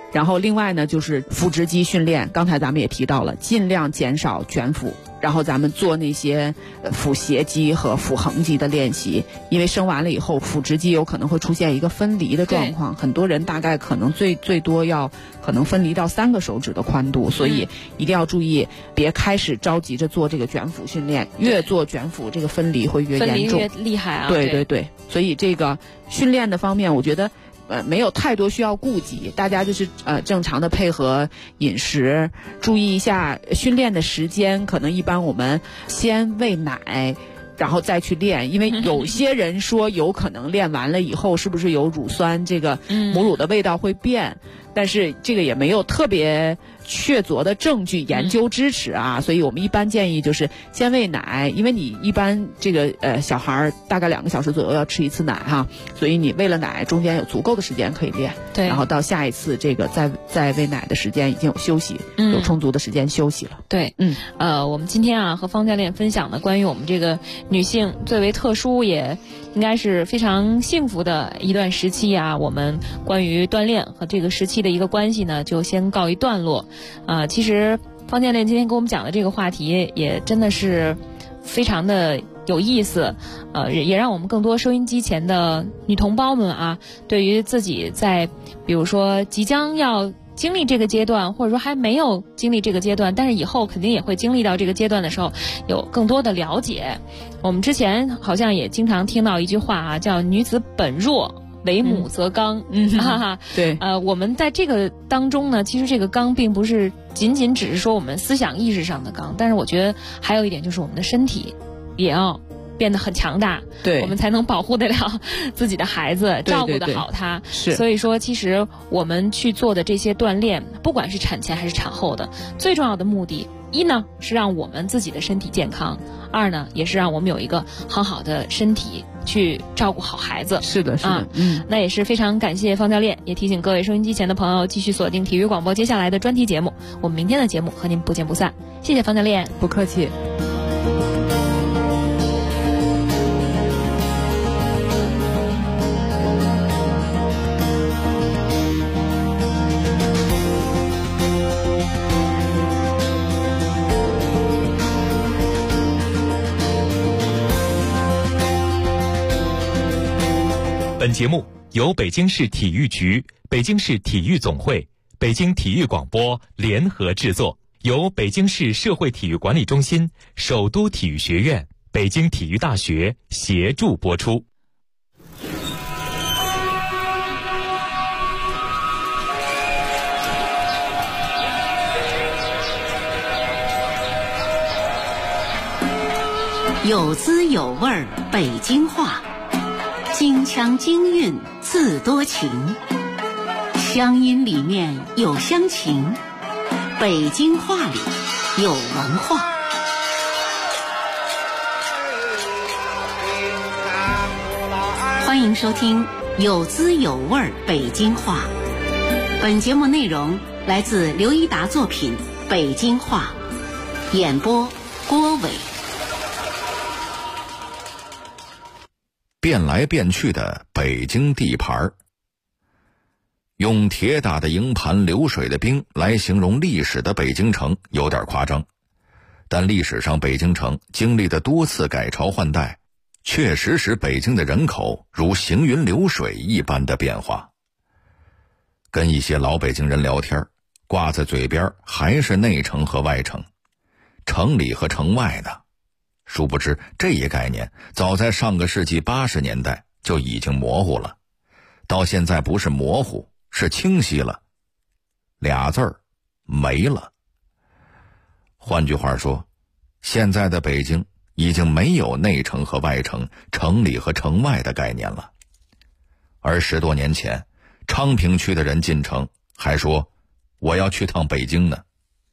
然后另外呢就是腹直肌训练，刚才咱们也提到了，尽量减少卷腹，然后咱们做那些腹斜肌和腹横肌的练习，因为生完了以后腹直肌有可能会出现一个分离的状况，很多人大概可能最多要可能分离到3个手指的宽度，所以一定要注意，别开始着急着做这个卷腹训练，越做卷腹这个分离会越严重， 分离越厉害啊。 对，所以这个训练的方面我觉得没有太多需要顾忌，大家就是正常的配合饮食，注意一下训练的时间，可能一般我们先喂奶然后再去练，因为有些人说有可能练完了以后是不是有乳酸，这个母乳的味道会变，但是这个也没有特别确凿的证据研究支持啊，所以我们一般建议就是先喂奶，因为你一般这个小孩大概2个小时左右要吃1次奶哈，所以你喂了奶中间有足够的时间可以练， 对， 然后到下一次这个再喂奶的时间已经有休息，有充足的时间休息了。 对，我们今天啊和方教练分享的关于我们这个女性最为特殊也应该是非常幸福的一段时期啊，我们关于锻炼和这个时期的一个关系呢就先告一段落。其实方教练今天跟我们讲的这个话题也真的是非常的有意思，也让我们更多收音机前的女同胞们啊，对于自己在比如说即将要经历这个阶段，或者说还没有经历这个阶段，但是以后肯定也会经历到这个阶段的时候，有更多的了解。我们之前好像也经常听到一句话啊，叫女子本弱为母则刚， 对， 我们在这个当中呢，其实这个刚并不是仅仅只是说我们思想意识上的刚，但是我觉得还有一点就是我们的身体也要变得很强大， 对， 我们才能保护得了自己的孩子，照顾得好他。 是， 所以说其实我们去做的这些锻炼，不管是产前还是产后的，最重要的目的，一呢是让我们自己的身体健康，二呢也是让我们有一个很好的身体去照顾好孩子。 是的， 那也是非常感谢方教练，也提醒各位收音机前的朋友继续锁定体育广播接下来的专题节目，我们明天的节目和您不见不散。谢谢方教练。 不客气。 本节目由北京市体育局、北京市体育总会、北京体育广播联合制作，由北京市社会体育管理中心、首都体育学院、北京体育大学协助播出。 有滋有味儿北京话，京腔京韵自多情，乡音里面有乡情，北京话里有文化。欢迎收听有滋有味儿北京话。本节目内容来自刘一达作品《北京话》，演播郭伟。 变来变去的北京地盘，用铁打的营盘流水的兵来形容历史的北京城有点夸张，但历史上北京城经历的多次改朝换代，确实使北京的人口如行云流水一般的变化。跟一些老北京人聊天，挂在嘴边还是内城和外城，城里和城外呢。殊不知这一概念早在上个世纪80年代就已经模糊了，到现在不是模糊，是清晰了，俩字儿没了。换句话说，现在的北京已经没有内城和外城、城里和城外的概念了。而10多年前，昌平区的人进城还说我要去趟北京呢。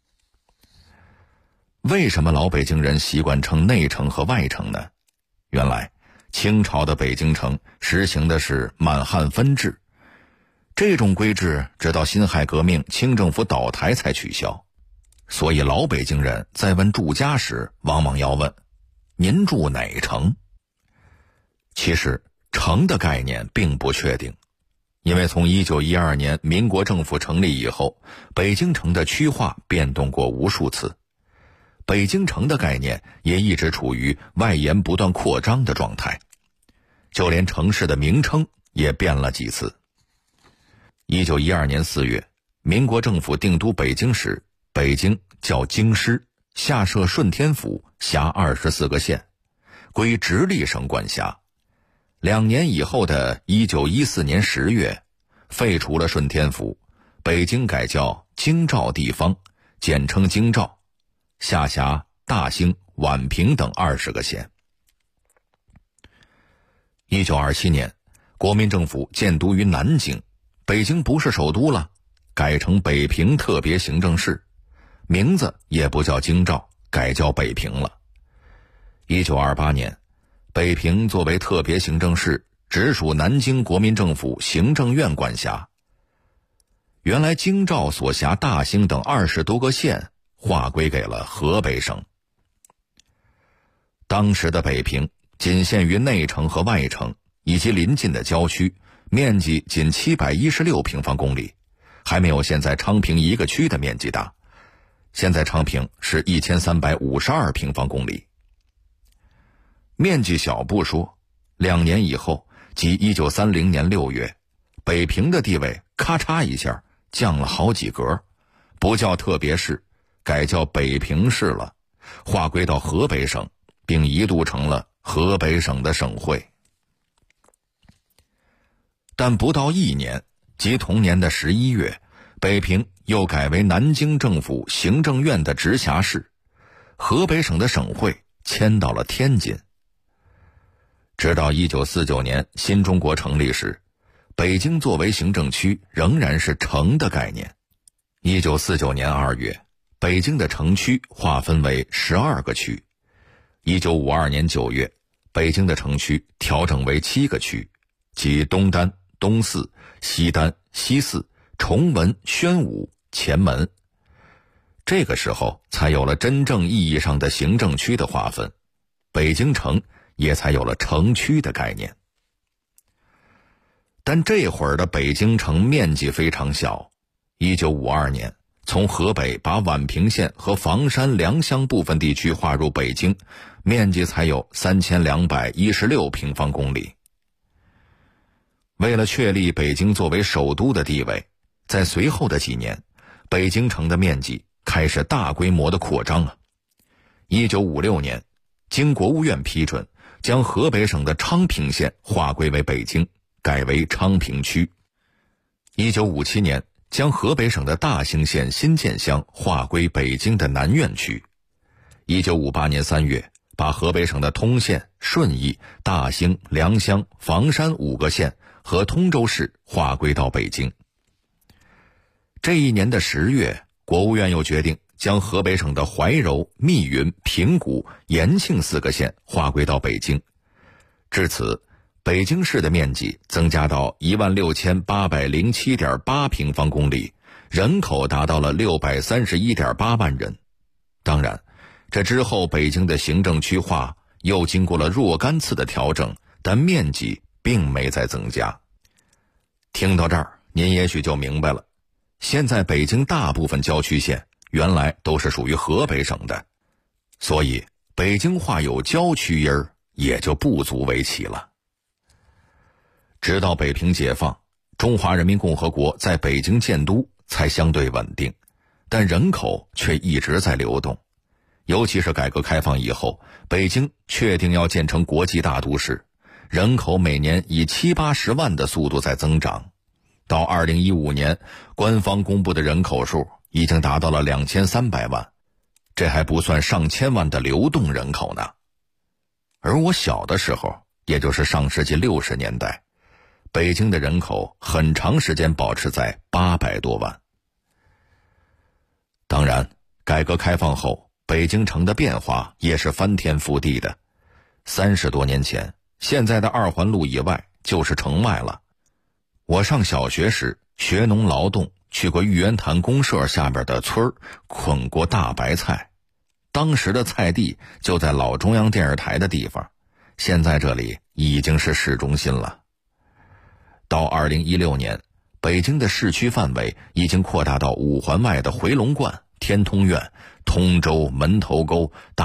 为什么老北京人习惯称内城和外城呢？原来清朝的北京城实行的是满汉分治，这种规制直到辛亥革命清政府倒台才取消，所以老北京人在问住家时往往要问您住哪城。其实城的概念并不确定， 因为从1912年民国政府成立以后，北京城的区划变动过无数次，北京城的概念也一直处于外延不断扩张的状态，就连城市的名称也变了几次。1912年4月，民国政府定都北京时，北京叫京师，下设顺天府，辖24个县，归直隶省管辖。2年以后的1914年10月，废除了顺天府，北京改叫京兆地方，简称京兆，下辖大兴、宛平等20个县。1927年，国民政府建都于南京，北京不是首都了，改成北平特别行政市，名字也不叫京兆，改叫北平了。1928年，北平作为特别行政市，直属南京国民政府行政院管辖。原来京兆所辖大兴等20多个县划归给了河北省。当时的北平仅限于内城和外城以及邻近的郊区，面积仅716平方公里，还没有现在昌平一个区的面积大。现在昌平是1352平方公里。面积小不说，2年以后，即1930年6月，北平的地位咔嚓一下降了好几格，不叫特别市，改叫北平市了，划归到河北省，并一度成了河北省的省会。但不到1年，即同年的11月，北平又改为南京政府行政院的直辖市，河北省的省会迁到了天津。直到1949年新中国成立时，北京作为行政区仍然是城的概念。1949年2月，北京的城区划分为12个区。1952年9月，北京的城区调整为7个区，即东单、东四、西单、西四、崇文、宣武、前门。这个时候才有了真正意义上的行政区的划分，北京城也才有了城区的概念。但这会儿的北京城面积非常小。1952年，从河北把宛平县和房山、良乡部分地区划入北京，面积才有3216平方公里。为了确立北京作为首都的地位，在随后的几年，北京城的面积开始大规模的扩张啊。1956年，经国务院批准，将河北省的昌平县划归为北京，改为昌平区。1957年，将河北省的大兴县新建乡划归北京的南苑区。1958年3月，把河北省的通县、顺义、大兴、良乡、房山5个县和通州市划归到北京。这一年的10月，国务院又决定将河北省的怀柔、密云、平谷、延庆4个县划归到北京。至此，北京市的面积增加到16807.8平方公里，人口达到了631.8万人。当然，这之后北京的行政区划又经过了若干次的调整，但面积并没再增加。听到这儿，您也许就明白了，现在北京大部分郊区县原来都是属于河北省的，所以北京话有郊区音儿也就不足为奇了。直到北平解放，中华人民共和国在北京建都才相对稳定，但人口却一直在流动。尤其是改革开放以后，北京确定要建成国际大都市，人口每年以70-80万的速度在增长。到2015年，官方公布的人口数已经达到了2300万，这还不算上千万的流动人口呢。而我小的时候，也就是上世纪60年代，北京的人口很长时间保持在800多万。当然，改革开放后，北京城的变化也是翻天覆地的。30多年前，现在的2环路以外就是城外了。我上小学时学农劳动，去过玉渊潭公社下边的村儿，捆过大白菜。当时的菜地就在老中央电视台的地方，现在这里已经是市中心了。 到2016年，北京的市区范围已经扩大到5环外的回龙观、天通苑、通州、门头沟、大